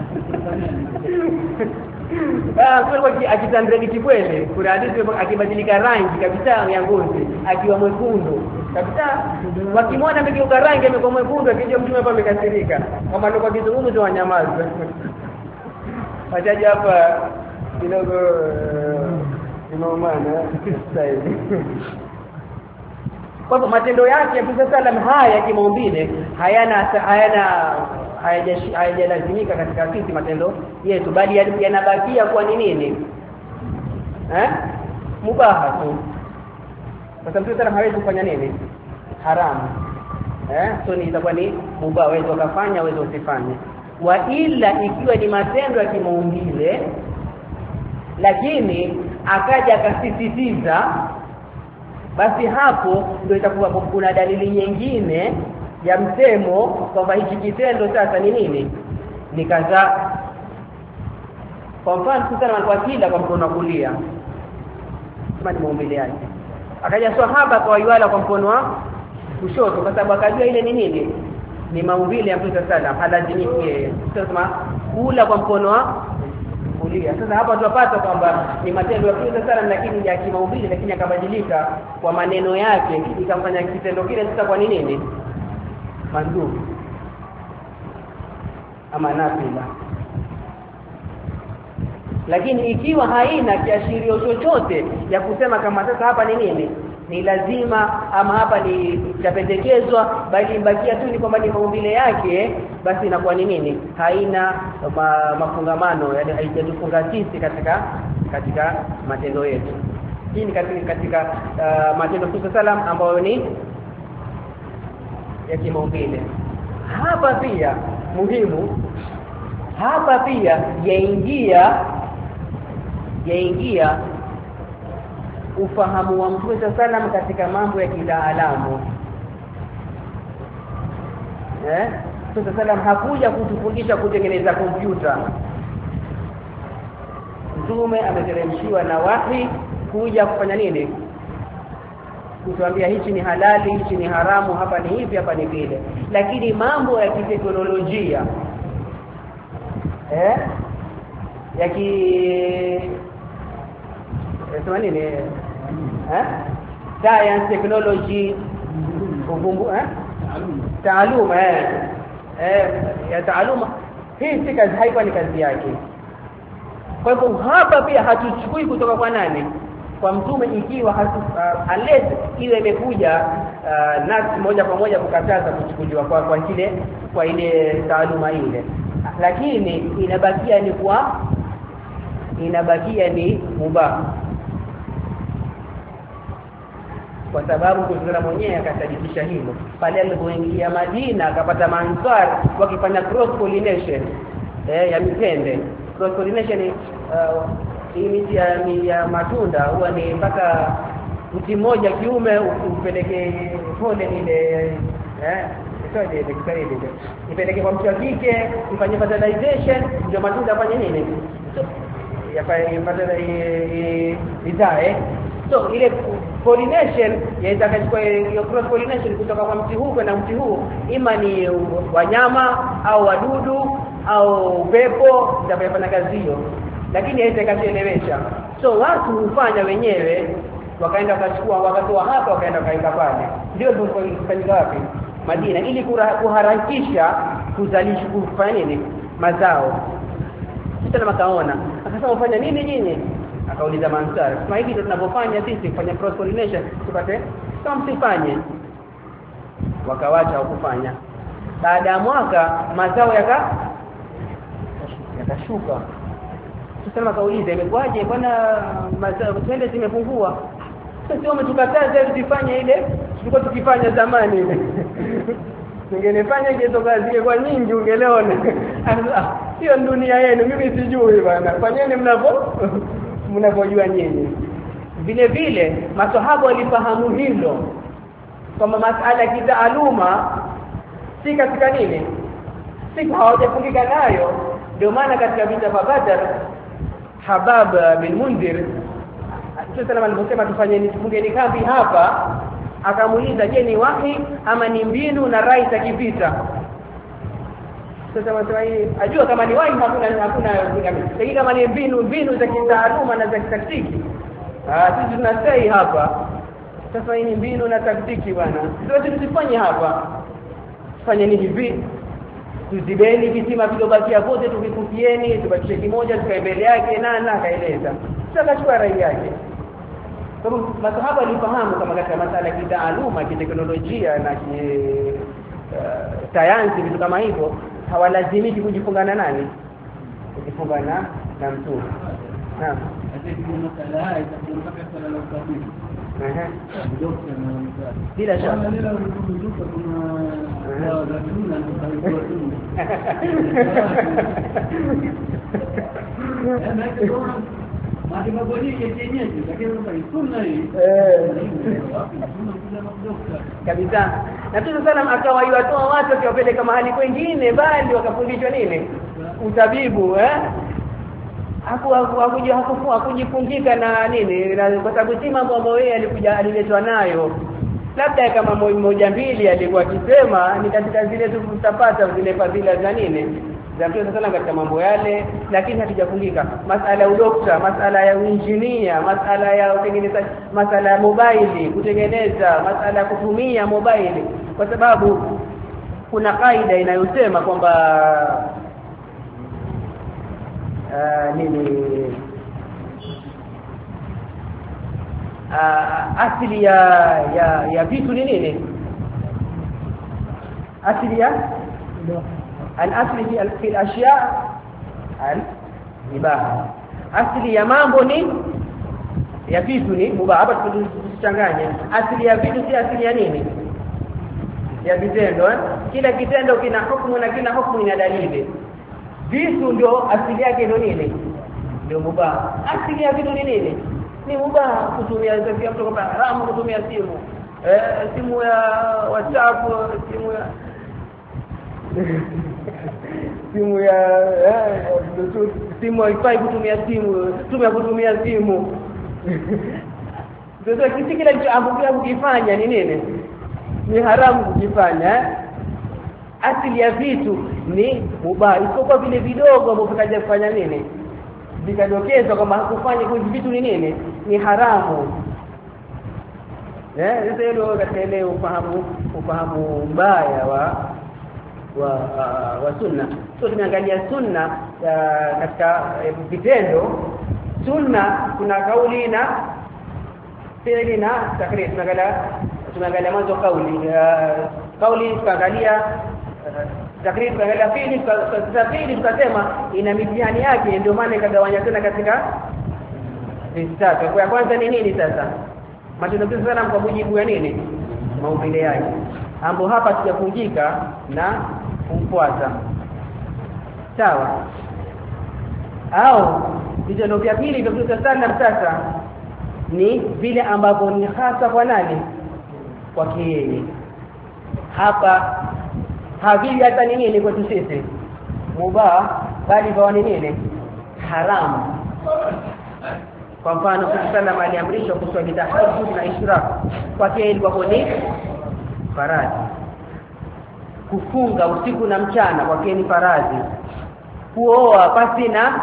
ah kwa akitandredi kikweli kuna hadithi akibadilika rangi kabisa ya ngozi akiwa mwekundu kabisa wakimwona amegeuka rangi amekuwa mwekundu akija mtume hapa amekasirika kama ndio kwa kizungumzo wa nyamaza wajaja hapa kidogo inaumana sasa hivi kwa hivyo matendo yake ya Mtume sallam haya kimaumbile hayana hayana hayajalazimika katika sisi matendo yetu bali yanabakia kwa ni nini eh mubaha tu kwa sababu Mtume sallam hawezi kufanya nini haramu eh so ni itakuwa ni mubaha wewe ukafanya wewe usifanye wa ila ikiwa ni matendo ya kimaumbile lakini akaja akasisitiza basi hapo ndio itakuwa kuna dalili nyingine ya msemo kwamba hichi kitendo sasa ni nini ni kadhaa kwa mfano sasa alikuwa kila kwa mkono wa kulia kama ni maumbile yake akaja sahaba kwa yuala kwa mkono wa kushoto kwa sababu akajua ile ni nini ni maumbile ya Mtume sallam halazimiki sasa kula kwa mkono wa kulia sasa hapa tunapata kwamba ni matendo ya Mtume sallam lakini ya kimaumbile lakini akabadilika kwa maneno yake ikamfanya kitendo kile sasa kwa nini mandugu ama nafila lakini ikiwa haina kiashirio chochote ya kusema kama sasa hapa ni nini ni lazima ama hapa ni chapendekezwa bali imbakia tu ni kwamba ni maumbile yake basi inakuwa ni nini haina ma, mafungamano yani haijatufunga sisi katika katika matendo yetu hii ni katika katika uh, matendo ya salam ambayo ni ya kimaumbile hapa pia muhimu hapa pia yaingia yaingia ufahamu wa Mtume sallam katika mambo ya kitaalamu eh Mtume sallam hakuja kutufundisha kutengeneza kompyuta Mtume ameteremshiwa na wahi kuja kufanya nini kutuambia hichi ni halali hichi ni haramu hapa ni hivi hapa ni vile lakini mambo ya kiteknolojia eh ya ki sema nini eh science technology uvumbu eh taaluma eh eh ya taaluma hii si kazi haikuwa ni kazi yake kwa hivyo hapa pia hatuchukui kutoka kwa nani kwa mtume ikiwa hatu, uh, unless iwe imekuja uh, nafsi moja kwa moja kukataza kuchukuliwa kwa kwa kile kwa ile taaluma ile lakini inabakia ni kwa inabakia ni mubah kwa sababu kuzura mwenyewe akasadikisha hilo pale alipoingia Madina akapata Ansar wakifanya cross pollination eh ya mitende cross pollination uh, hii miti ya, ya matunda huwa ni mpaka mti mmoja kiume upeleke pole ile eh sio ile Kiswahili ile ipeleke kwa mtu wa kike ifanye fertilization ndio matunda afanye nini so yapate izae so ile pollination yaitachukua hiyo cross pollination kutoka kwa mti huu kwenda mti huu ima ni wanyama au wadudu au pepo ndio yanafanya kazi hiyo lakini haitakachelewesha so watu hufanya wenyewe wakaenda wakachukua wakatoa hapa wakaenda kaika pale ndio tulifanyika wapi Madina ili kuharakisha kuzalisha kufanya nini mazao sasa makaona akasema ufanya nini nyinyi akauliza Mansar kama hivi ndio tunapofanya sisi kufanya cross pollination tupate kama msifanye wakawacha kufanya baada ya mwaka mazao yaka yakashuka tusema kauliza imekwaje bwana mazao twende zimepungua sasa umetukataza tusifanye ile tulikuwa tukifanya zamani ile ningenifanya hizo kazi kwa nyingi ungeleona hiyo dunia yenu mimi sijui bana fanyeni mnapo mnapojua nyinyi vile vile maswahaba walifahamu hilo kwamba masala ya kitaaluma si katika nini si hawajafungika nayo ndio maana katika vita vya Badr Habab bin Mundhir sasa aliposema tufanyeni tufungeni kambi hapa akamuuliza je ni wahi ama ni mbinu na rai za kivita sasa maswali ajua kama ni wahi hakuna hakuna lakini kama ni mbinu mbinu za kitaaluma na za taktiki ah sisi tunasai hapa sasa hii ni mbinu na taktiki bwana sisi tusifanye hapa fanyeni hivi tuzibeni visima vidobakia vote tuvikufieni tubakishe kimoja tukae mbele yake na na kaeleza sasa akachukua rai yake kama masahaba walifahamu kama katika masala ya kitaaluma kiteknolojia na ki uh, sayansi vitu kama hivyo hawalazimiki kujifungana nani kujifungana na mtu naam masala haya mpaka swala la ukabili ehe dokta na mzazi bila shaka leo ndio kuna dawa za dunia na kwa dunia matibabu hii ya kienyeji lakini kwa sunna hii eh kabisa na tu sana akawaiwatoa watu akiwapeleka mahali kwingine bali wakafundishwa nini utabibu eh haku hakuja hakufua kujifungika na nini kwa sababu si mambo ambayo yeye alikuja aliletwa nayo labda kama moja mbili alikuwa akisema ni katika zile tutapata zile fadhila za nini za Mtume sana katika mambo yale lakini hatujafungika masala ya udokta masala ya engineer masala ya kutengeneza masala ya mobile kutengeneza masala ya kutumia mobile kwa sababu kuna kaida inayosema kwamba uh, nini uh, asili ya ya ya vitu ni nini asili ya al-asli fi al-ashya' al-ibaha asli ya mambo ni ya vitu ni mubaha hapa tusichanganye asili ya vitu si asili ya nini ya vitendo eh? Kila kitendo kina hukumu na kila hukumu ina dalili vitu ndio asili yake ndio nini ndio mubaha asili ya vitu ni nini ni mubaha kutumia zafia mtu kama haramu kutumia simu eh simu ya WhatsApp simu ya simu ya eh, simu haifai kutumia simu tumia kutumia simu ndio kitu kile kilichoambukia kukifanya ni nini ni haramu kukifanya eh? Asili ya vitu ni mubaya isipokuwa vile vidogo ambavyo vikaja kufanya nini vikadokezwa kwamba hakufanya hivi vitu ni nini ni haramu eh sasa hilo katika ile ufahamu ufahamu mbaya wa wa uh, wa sunna so tumeangalia sunna uh, katika vitendo sunna kuna kauli na fi'li na takrir tumeangalia tumeangalia mwanzo kauli uh, kauli tukaangalia uh, takrir tukaangalia fi'li fi'li tukasema ina mitihani yake ndio maana ikagawanya tena katika vitatu kwa kwanza ni nini sasa matendo sana kwa mujibu ya nini maumbile yake ambapo hapa tujafungika na kumfuata sawa au vitendo vya pili vya Mtume sallam sasa ni vile ambavyo ni hasa kwa nani kwa yeye hapa havili hata ni nini kwa sisi mubah bali kwa nini haramu kwa mfano Mtume sallam aliamrisha kuswali tahajjud na ishraq kwa yeye ilikuwa ni faradhi kufunga usiku na mchana kwa keni faradhi kuoa pasi na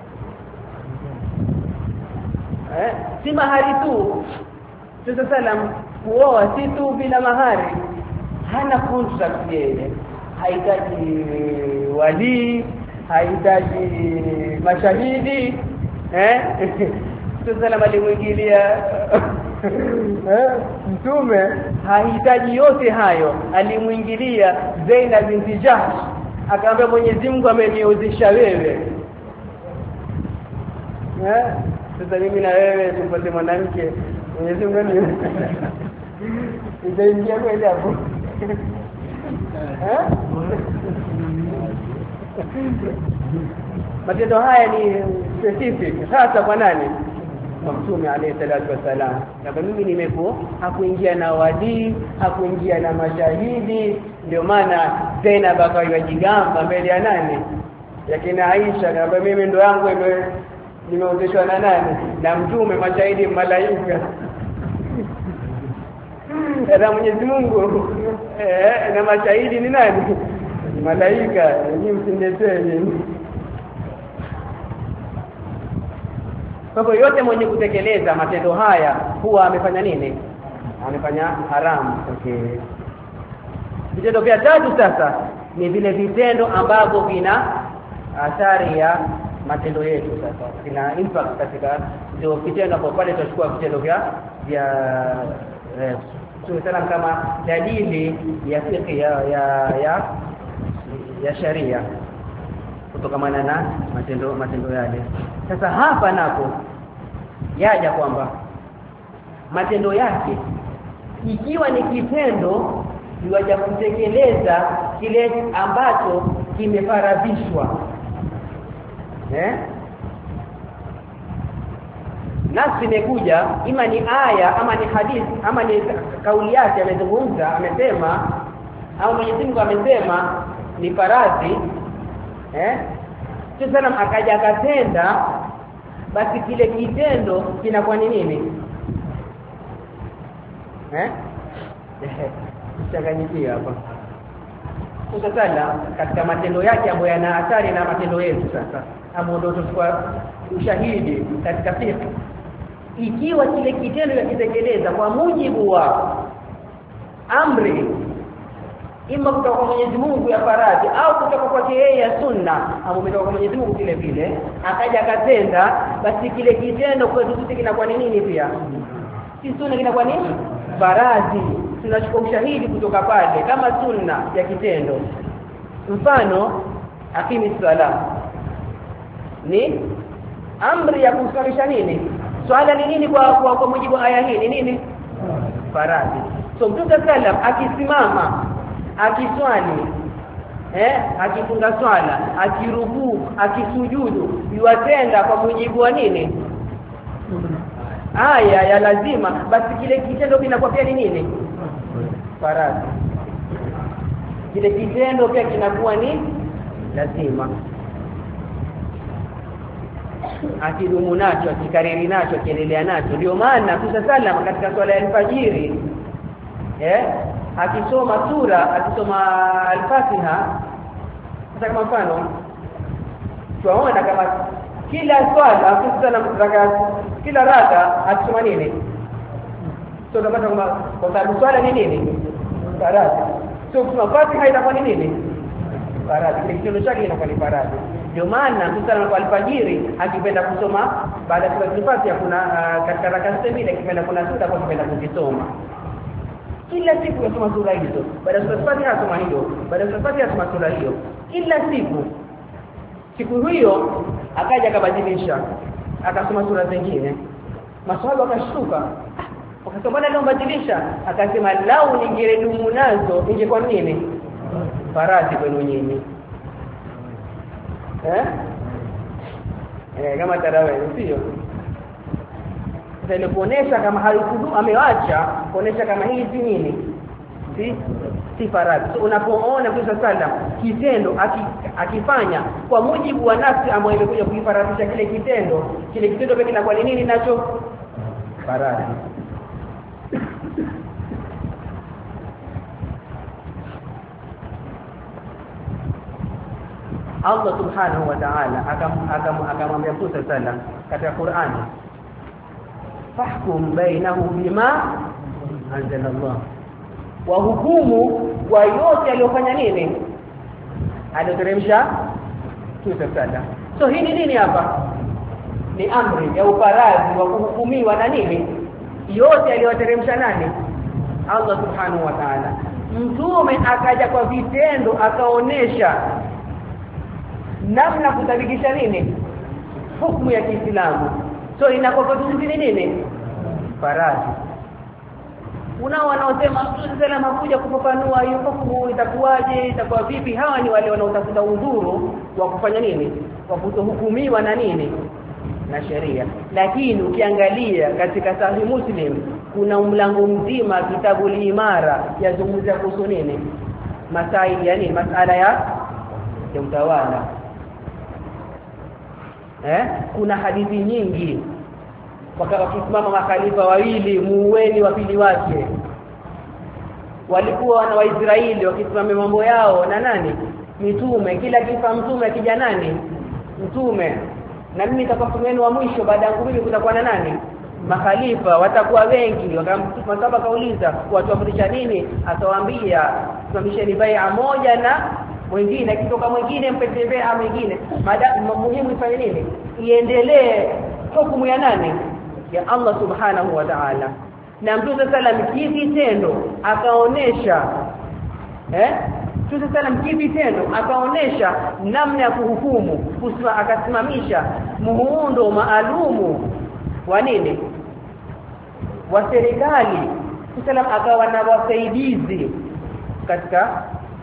eh si mahari tu Mtume sallam kuoa si tu bila mahari hana contract yeye haitaji wali haitaji mashahidi eh Mtume sallam alimwingilia eh mtume hahitaji yote hayo alimuingilia Zainab binti Jahsh akamwambia Mwenyezi Mungu ameniozesha wewe eh sasa mimi na wewe tupate mwanamke Mwenyezi Mungu ni ndio kweli hapo eh matendo haya ni specific hasa kwa nani Mtume alayhi salatu wasalam na mimi nimepo hakuingia na wadi hakuingia na mashahidi ndio maana tena bakaiwa jigamba mbele ya nani yakina Aisha kwamba mimi ndo yangu ime nimeozeshwa na nani na mtume mashahidi malaika na Mwenyezi Mungu eh na mashahidi ni nani malaika ni msindeteni. Kwa hivyo yote mwenye kutekeleza matendo haya huwa amefanya nini? Amefanya haramu. Okay. Vitendo vya tatu sasa ni vile vitendo ambavyo vina athari ya matendo yetu sasa. Vina impact katika ndio vitendo kwa pale tutachukua vitendo vya vya eh, tunasema kama dalili ya fiqh ya ya ya, ya sharia kutokana na matendo matendo yale. Sasa hapa napo yaja kwamba matendo yake ikiwa ni kitendo yuaja kutekeleza kile ambacho kimefaradhishwa eh nasi imekuja ima ni aya ama ni hadithi ama ni kauli yake amezungumza amesema au Mwenyezi Mungu amesema ni faradhi eh sasa akaja akatenda basi kile kitendo kinakuwa ni nini eh changanyikia hapa utasala katika matendo yake ambayo yana athari na matendo yetu sasa hapo ndio tutakuwa ushahidi katika fiqh ikiwa kile kitendo yakitekeleza kwa mujibu wa amri ima kutoka kwa Mwenyezi Mungu ya faradhi au kutoka kwa yeye ya sunna au kutoka kwa Mwenyezi Mungu vile vile akaja akatenda basi kile kitendo kwetu sisi kinakuwa ni nini pia si sunna kinakuwa nini faradhi tunachukua ushahidi kutoka pale kama sunna ya kitendo mfano akimi swala ni amri ya kuswalisha nini swala ni nini kwa kwa, kwa mujibu aya hii ni nini faradhi so Mtume sallam akisimama akiswali eh akifunga swala akirukuu akisujudu yuatenda kwa mujibu wa nini aya ya lazima basi kile kitendo kinakuwa pia ni nini faradhi kile kitendo pia kinakuwa ni lazima akidumu nacho akikariri nacho akiendelea nacho ndio maana tusasalama katika swala ya alfajiri eh akisoma sura akisoma al-Fatiha kama mfano tunaona kama kila swala akisoma raka kila raka akisoma nini so tunapata kwamba kwa sababu swala ni nini faradhi so kuna Fatiha itakuwa ni nini faradhi kitendo chake inakuwa ni faradhi ndio maana msala kwa alfajiri akipenda kusoma baada ya Fatiha kuna uh, katika raka mbili akipenda kuna sura kwa kupenda kukisoma kila siku asoma sura hizo baada ya Fatiha asoma hiyo baada ya Fatiha asoma sura hiyo kila siku siku hiyo akaja akabadilisha akasoma sura zingine maswali akashtuka akasema leo mbadilisha akasema lau ningeredumu nazo ingekuwa nini faradhi kwenu nyinyi eh eh kama tarawih sio sasa kuonesha kama halikudu amewacha kuonesha kama hili si nini si si faradhi so, unapoona kwa sallam kitendo akifanya kwa mujibu wa nafsi ambayo imekuja kuifaradhisha kile kitendo kile kitendo pekee kinakuwa ni nini nacho faradhi Allah subhanahu wa ta'ala akamwambia Musa sallam katika Qur'ani fahkum bainahum bima anzala Allah wa hukumu kwa yote aliyofanya nini alioteremsha Musa sallam so hii ni nini hapa ni amri ya ufaradhi wa kuhukumiwa na nini yote aliyoteremsha nani Allah subhanahu wa ta'ala mtume akaja kwa vitendo akaonesha namna kutabikisha nini hukumu ya Kiislamu so inakuwa sisi ni nini faradhi unao wanaosema Mtume salama kuja kufafanua hiyo hukumu itakuwaje itakuwa vipi hawa ni wale wanaotafuta udhuru wa kufanya nini wa kutohukumiwa na nini na sheria lakini ukiangalia katika Sahih Muslim kuna mlango mzima kitabu imara yazungumzia kuhusu nini masaili yani masala ya ya utawala eh kuna hadithi nyingi wakisimama makhalifa wawili muueni wa pili wake walikuwa wana Waisraeli wakisimama mambo yao na nani mitume kila kifa mtume akija nani mtume na mimi nitakuwa mtume wa mwisho baada yangu mimi kutakuwa na nani makhalifa watakuwa wengi wakamsaba kauliza watuamrisha nini akawaambia tuamisheni bai'a moja na mwingine kitoka mwingine mpete bai'a mwingine madamu muhimu ifanye nini iendelee hukumu ya nani ya Allah subhanahu wa ta'ala na Mtume sallam kitendo akaonesha eh Mtume sallam kitendo akaonesha namna ya kuhukumu kusema akasimamisha muundo maalumu wa nini wa serikali sallam akawa na wasaidizi katika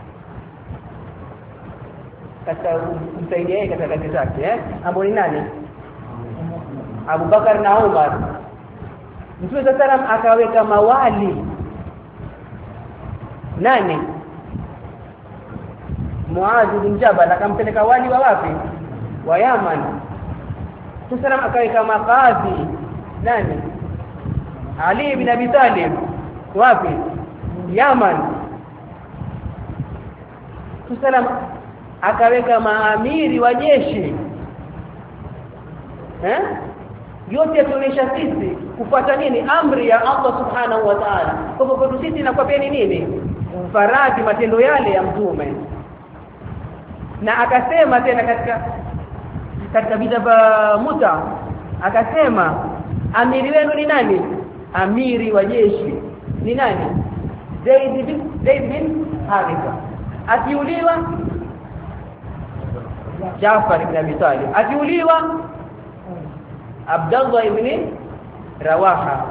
katika kumsaidia katika kazi zake eh ambao ni nani Abu Bakar na Umar Mtume sallam akaweka mawali nani Muadh bin Jabal akampeleka wali wa wapi wa Yaman Mtume sallam akaweka makadhi nani Ali bin Abi Talib wapi Yaman Mtume sallam akaweka maamiri wa jeshi eh yote yatuonyesha sisi kufuata nini amri ya Allah subhanahu wa ta'ala kwa hivyo sisi inakuwa nini faradhi matendo yale ya mtume na akasema tena katika katika vitabu Muta akasema amiri wenu ni nani amiri wa jeshi ni nani Zaid bin Zaid bin Haritha akiuliwa Jaafar ibn Abi Talib akiuliwa Abdullah ibn Rawaha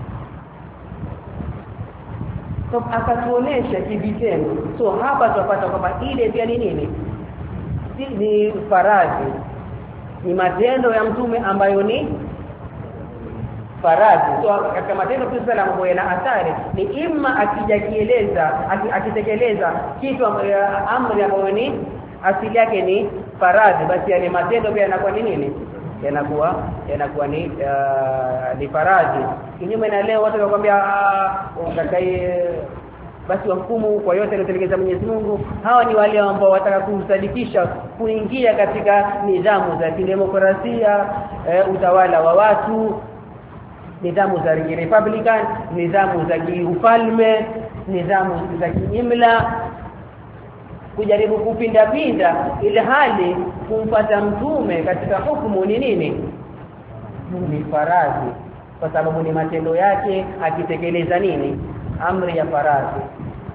so akatuonesha kivitendo so hapa tupata kwamba ile pia ni nini ni faradhi ni matendo ya mtume ambayo ni faradhi so katika matendo ya sala ambayo yana athari ni imma akija kieleza akitekeleza kitu amri ambayo ni asili yake ni faradhi basi yale matendo pia yanakuwa ni nini yanakuwa yanakuwa ni uh, ni faradhi kinyume na leo watu wanakuambia utakaye basi wahukumu kwa yote aliyotelekeza Mwenyezi Mungu hawa ni wale ambao wataka kusadikisha kuingia katika nidhamu za kidemokrasia e, utawala wa watu nidhamu za republican nidhamu za kiufalme nidhamu za kiimla kujaribu kupinda pinda ile hali kumpata mtume katika hukumu ni nini ni faradhi kwa sababu ni matendo yake akitekeleza nini amri ya faradhi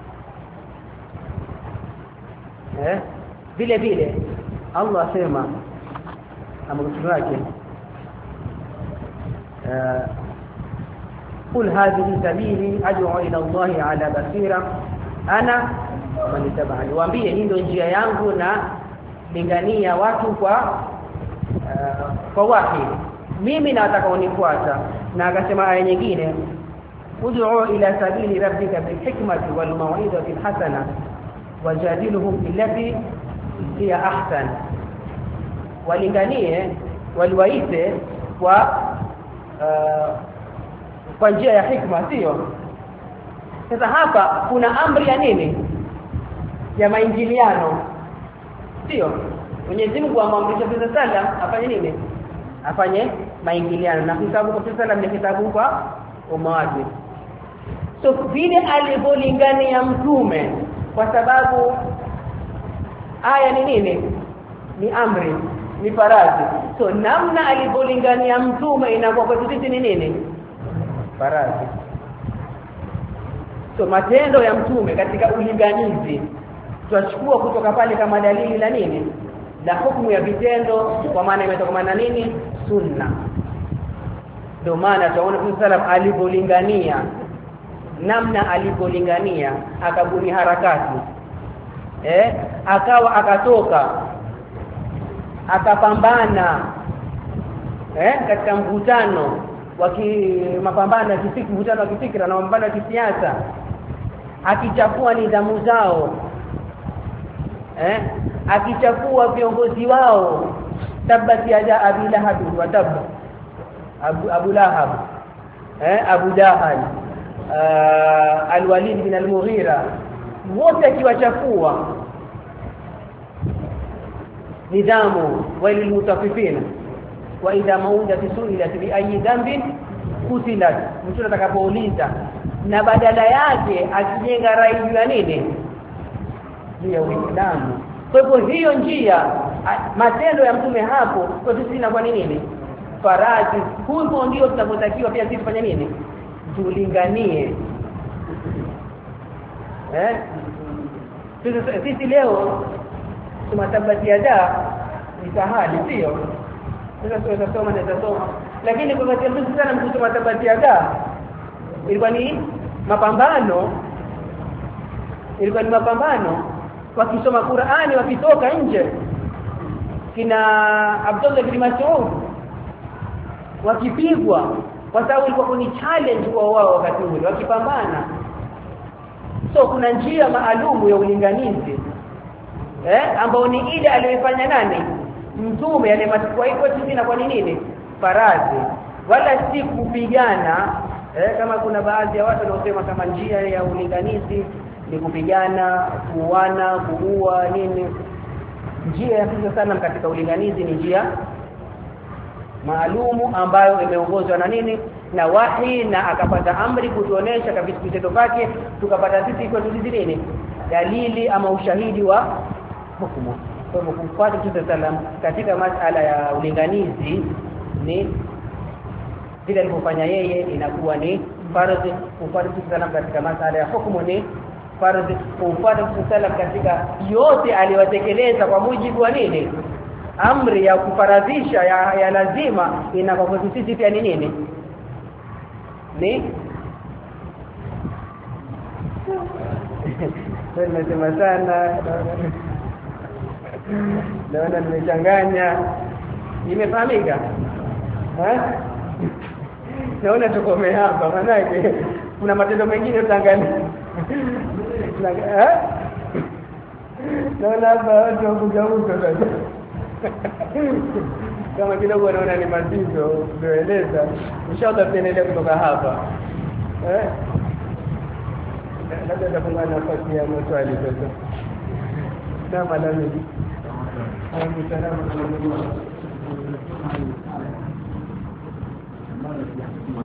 eh vile vile Allah asema amri yake قل هذه سبيلي ادعو الى الله على بصيره ana manitabani waambie hii ndio njia yangu na lingania watu kwa uh, kwa wahi mimi nataka unifuata na akasema aya nyingine ud'u ila sabili rabbika bil hikmati wal mau'izati al hasana wajadiluhum billati hiya ahsan walinganie waliwaite kwa uh, kwa njia ya hikma sio sasa hapa kuna amri ya nini ya maingiliano sio Mwenyezi Mungu amamrisha Mtume sallam afanye nini afanye maingiliano na kitabu kwa Mtume sallam ni kitabu kwa umma wake so vile alivyolingania mtume kwa sababu aya ni nini ni amri ni faradhi so namna alivyolingania mtume inakuwa kwa sisi ni nini faradhi so matendo ya mtume katika ulinganizi tutachukua kutoka pale kama dalili la nini la hukumu ya vitendo kwa maana imetokana na nini sunna ndio maana tunaona Mtume sallam alipolingania namna alipolingania akabuni harakati eh akawa akatoka akapambana eh katika mkutano wa mapambano ya kifikra mkutano wa kifikra na mapambano ya kisiasa akichafua nidhamu zao eh akichafua viongozi wao tabbat yada abi lahab wa tab abu abu lahab eh abu jahal uh, al-walid bin al-mughira wote akiwachafua nidhamu walil mutaffifina wa idha maudat su'ilat bi ayi dhanbin kutilat mtu atakapouliza na badala yake akijenga rai ya nini ya Uislamu. Kwa hivyo hiyo njia matendo ya mtume hapo kwa sisi na kwa nini faraji huko ndio tunapotakiwa pia sisi tufanye nini tulinganie eh sisi, sisi leo tumatabati ada ni sahali sio sasa tutasoma na tutasoma lakini kwa wakati mtu sana mtu matabati ada ilikuwa ni mapambano ilikuwa ni mapambano wakisoma Qur'ani wakitoka nje kina Abdullah bin Mas'ud wakipigwa kwa sababu ilikuwa ni challenge kwa wao wakati ule wakipambana. So kuna njia maalumu ya ulinganizi eh ambao ni ile aliyofanya nani mtume yale matukio iko sisi na kwa nini farazi wala si kupigana eh kama kuna baadhi ya watu wanaosema kama njia ya ulinganizi ni kupigana kuuana kuua nini njia ya kwanza sana katika ulinganizi ni njia maalumu ambayo imeongozwa na nini na wahi na akapata amri kutuonesha kabisa vitendo vyake tukapata sisi kwa sisi nini dalili ama ushahidi wa hukumu. Kwa hivyo kufuata Mtume sallam katika masala ya ulinganizi ni vile alivyofanya yeye inakuwa ni fardhi. Kufuata Mtume sallam katika masala ya hukumu ni fardhi. Kufuata Mtume sallam katika yote aliyotekeleza kwa mujibu wa nini amri ya kufaradhisha ya, ya lazima inakuwa sisi pia ni nini ni Nasema sana naona nimechanganya imefahamika eh naona tukome hapa manake kuna matendo mengine utangani eh naona hapa watu wakugauka sasa kama kidogo naona ni mazito ndoeleza inshallah tuendelee kutoka hapa eh labda tutafunga nafasi ya maswali sasa na madami Assalamu alaykum.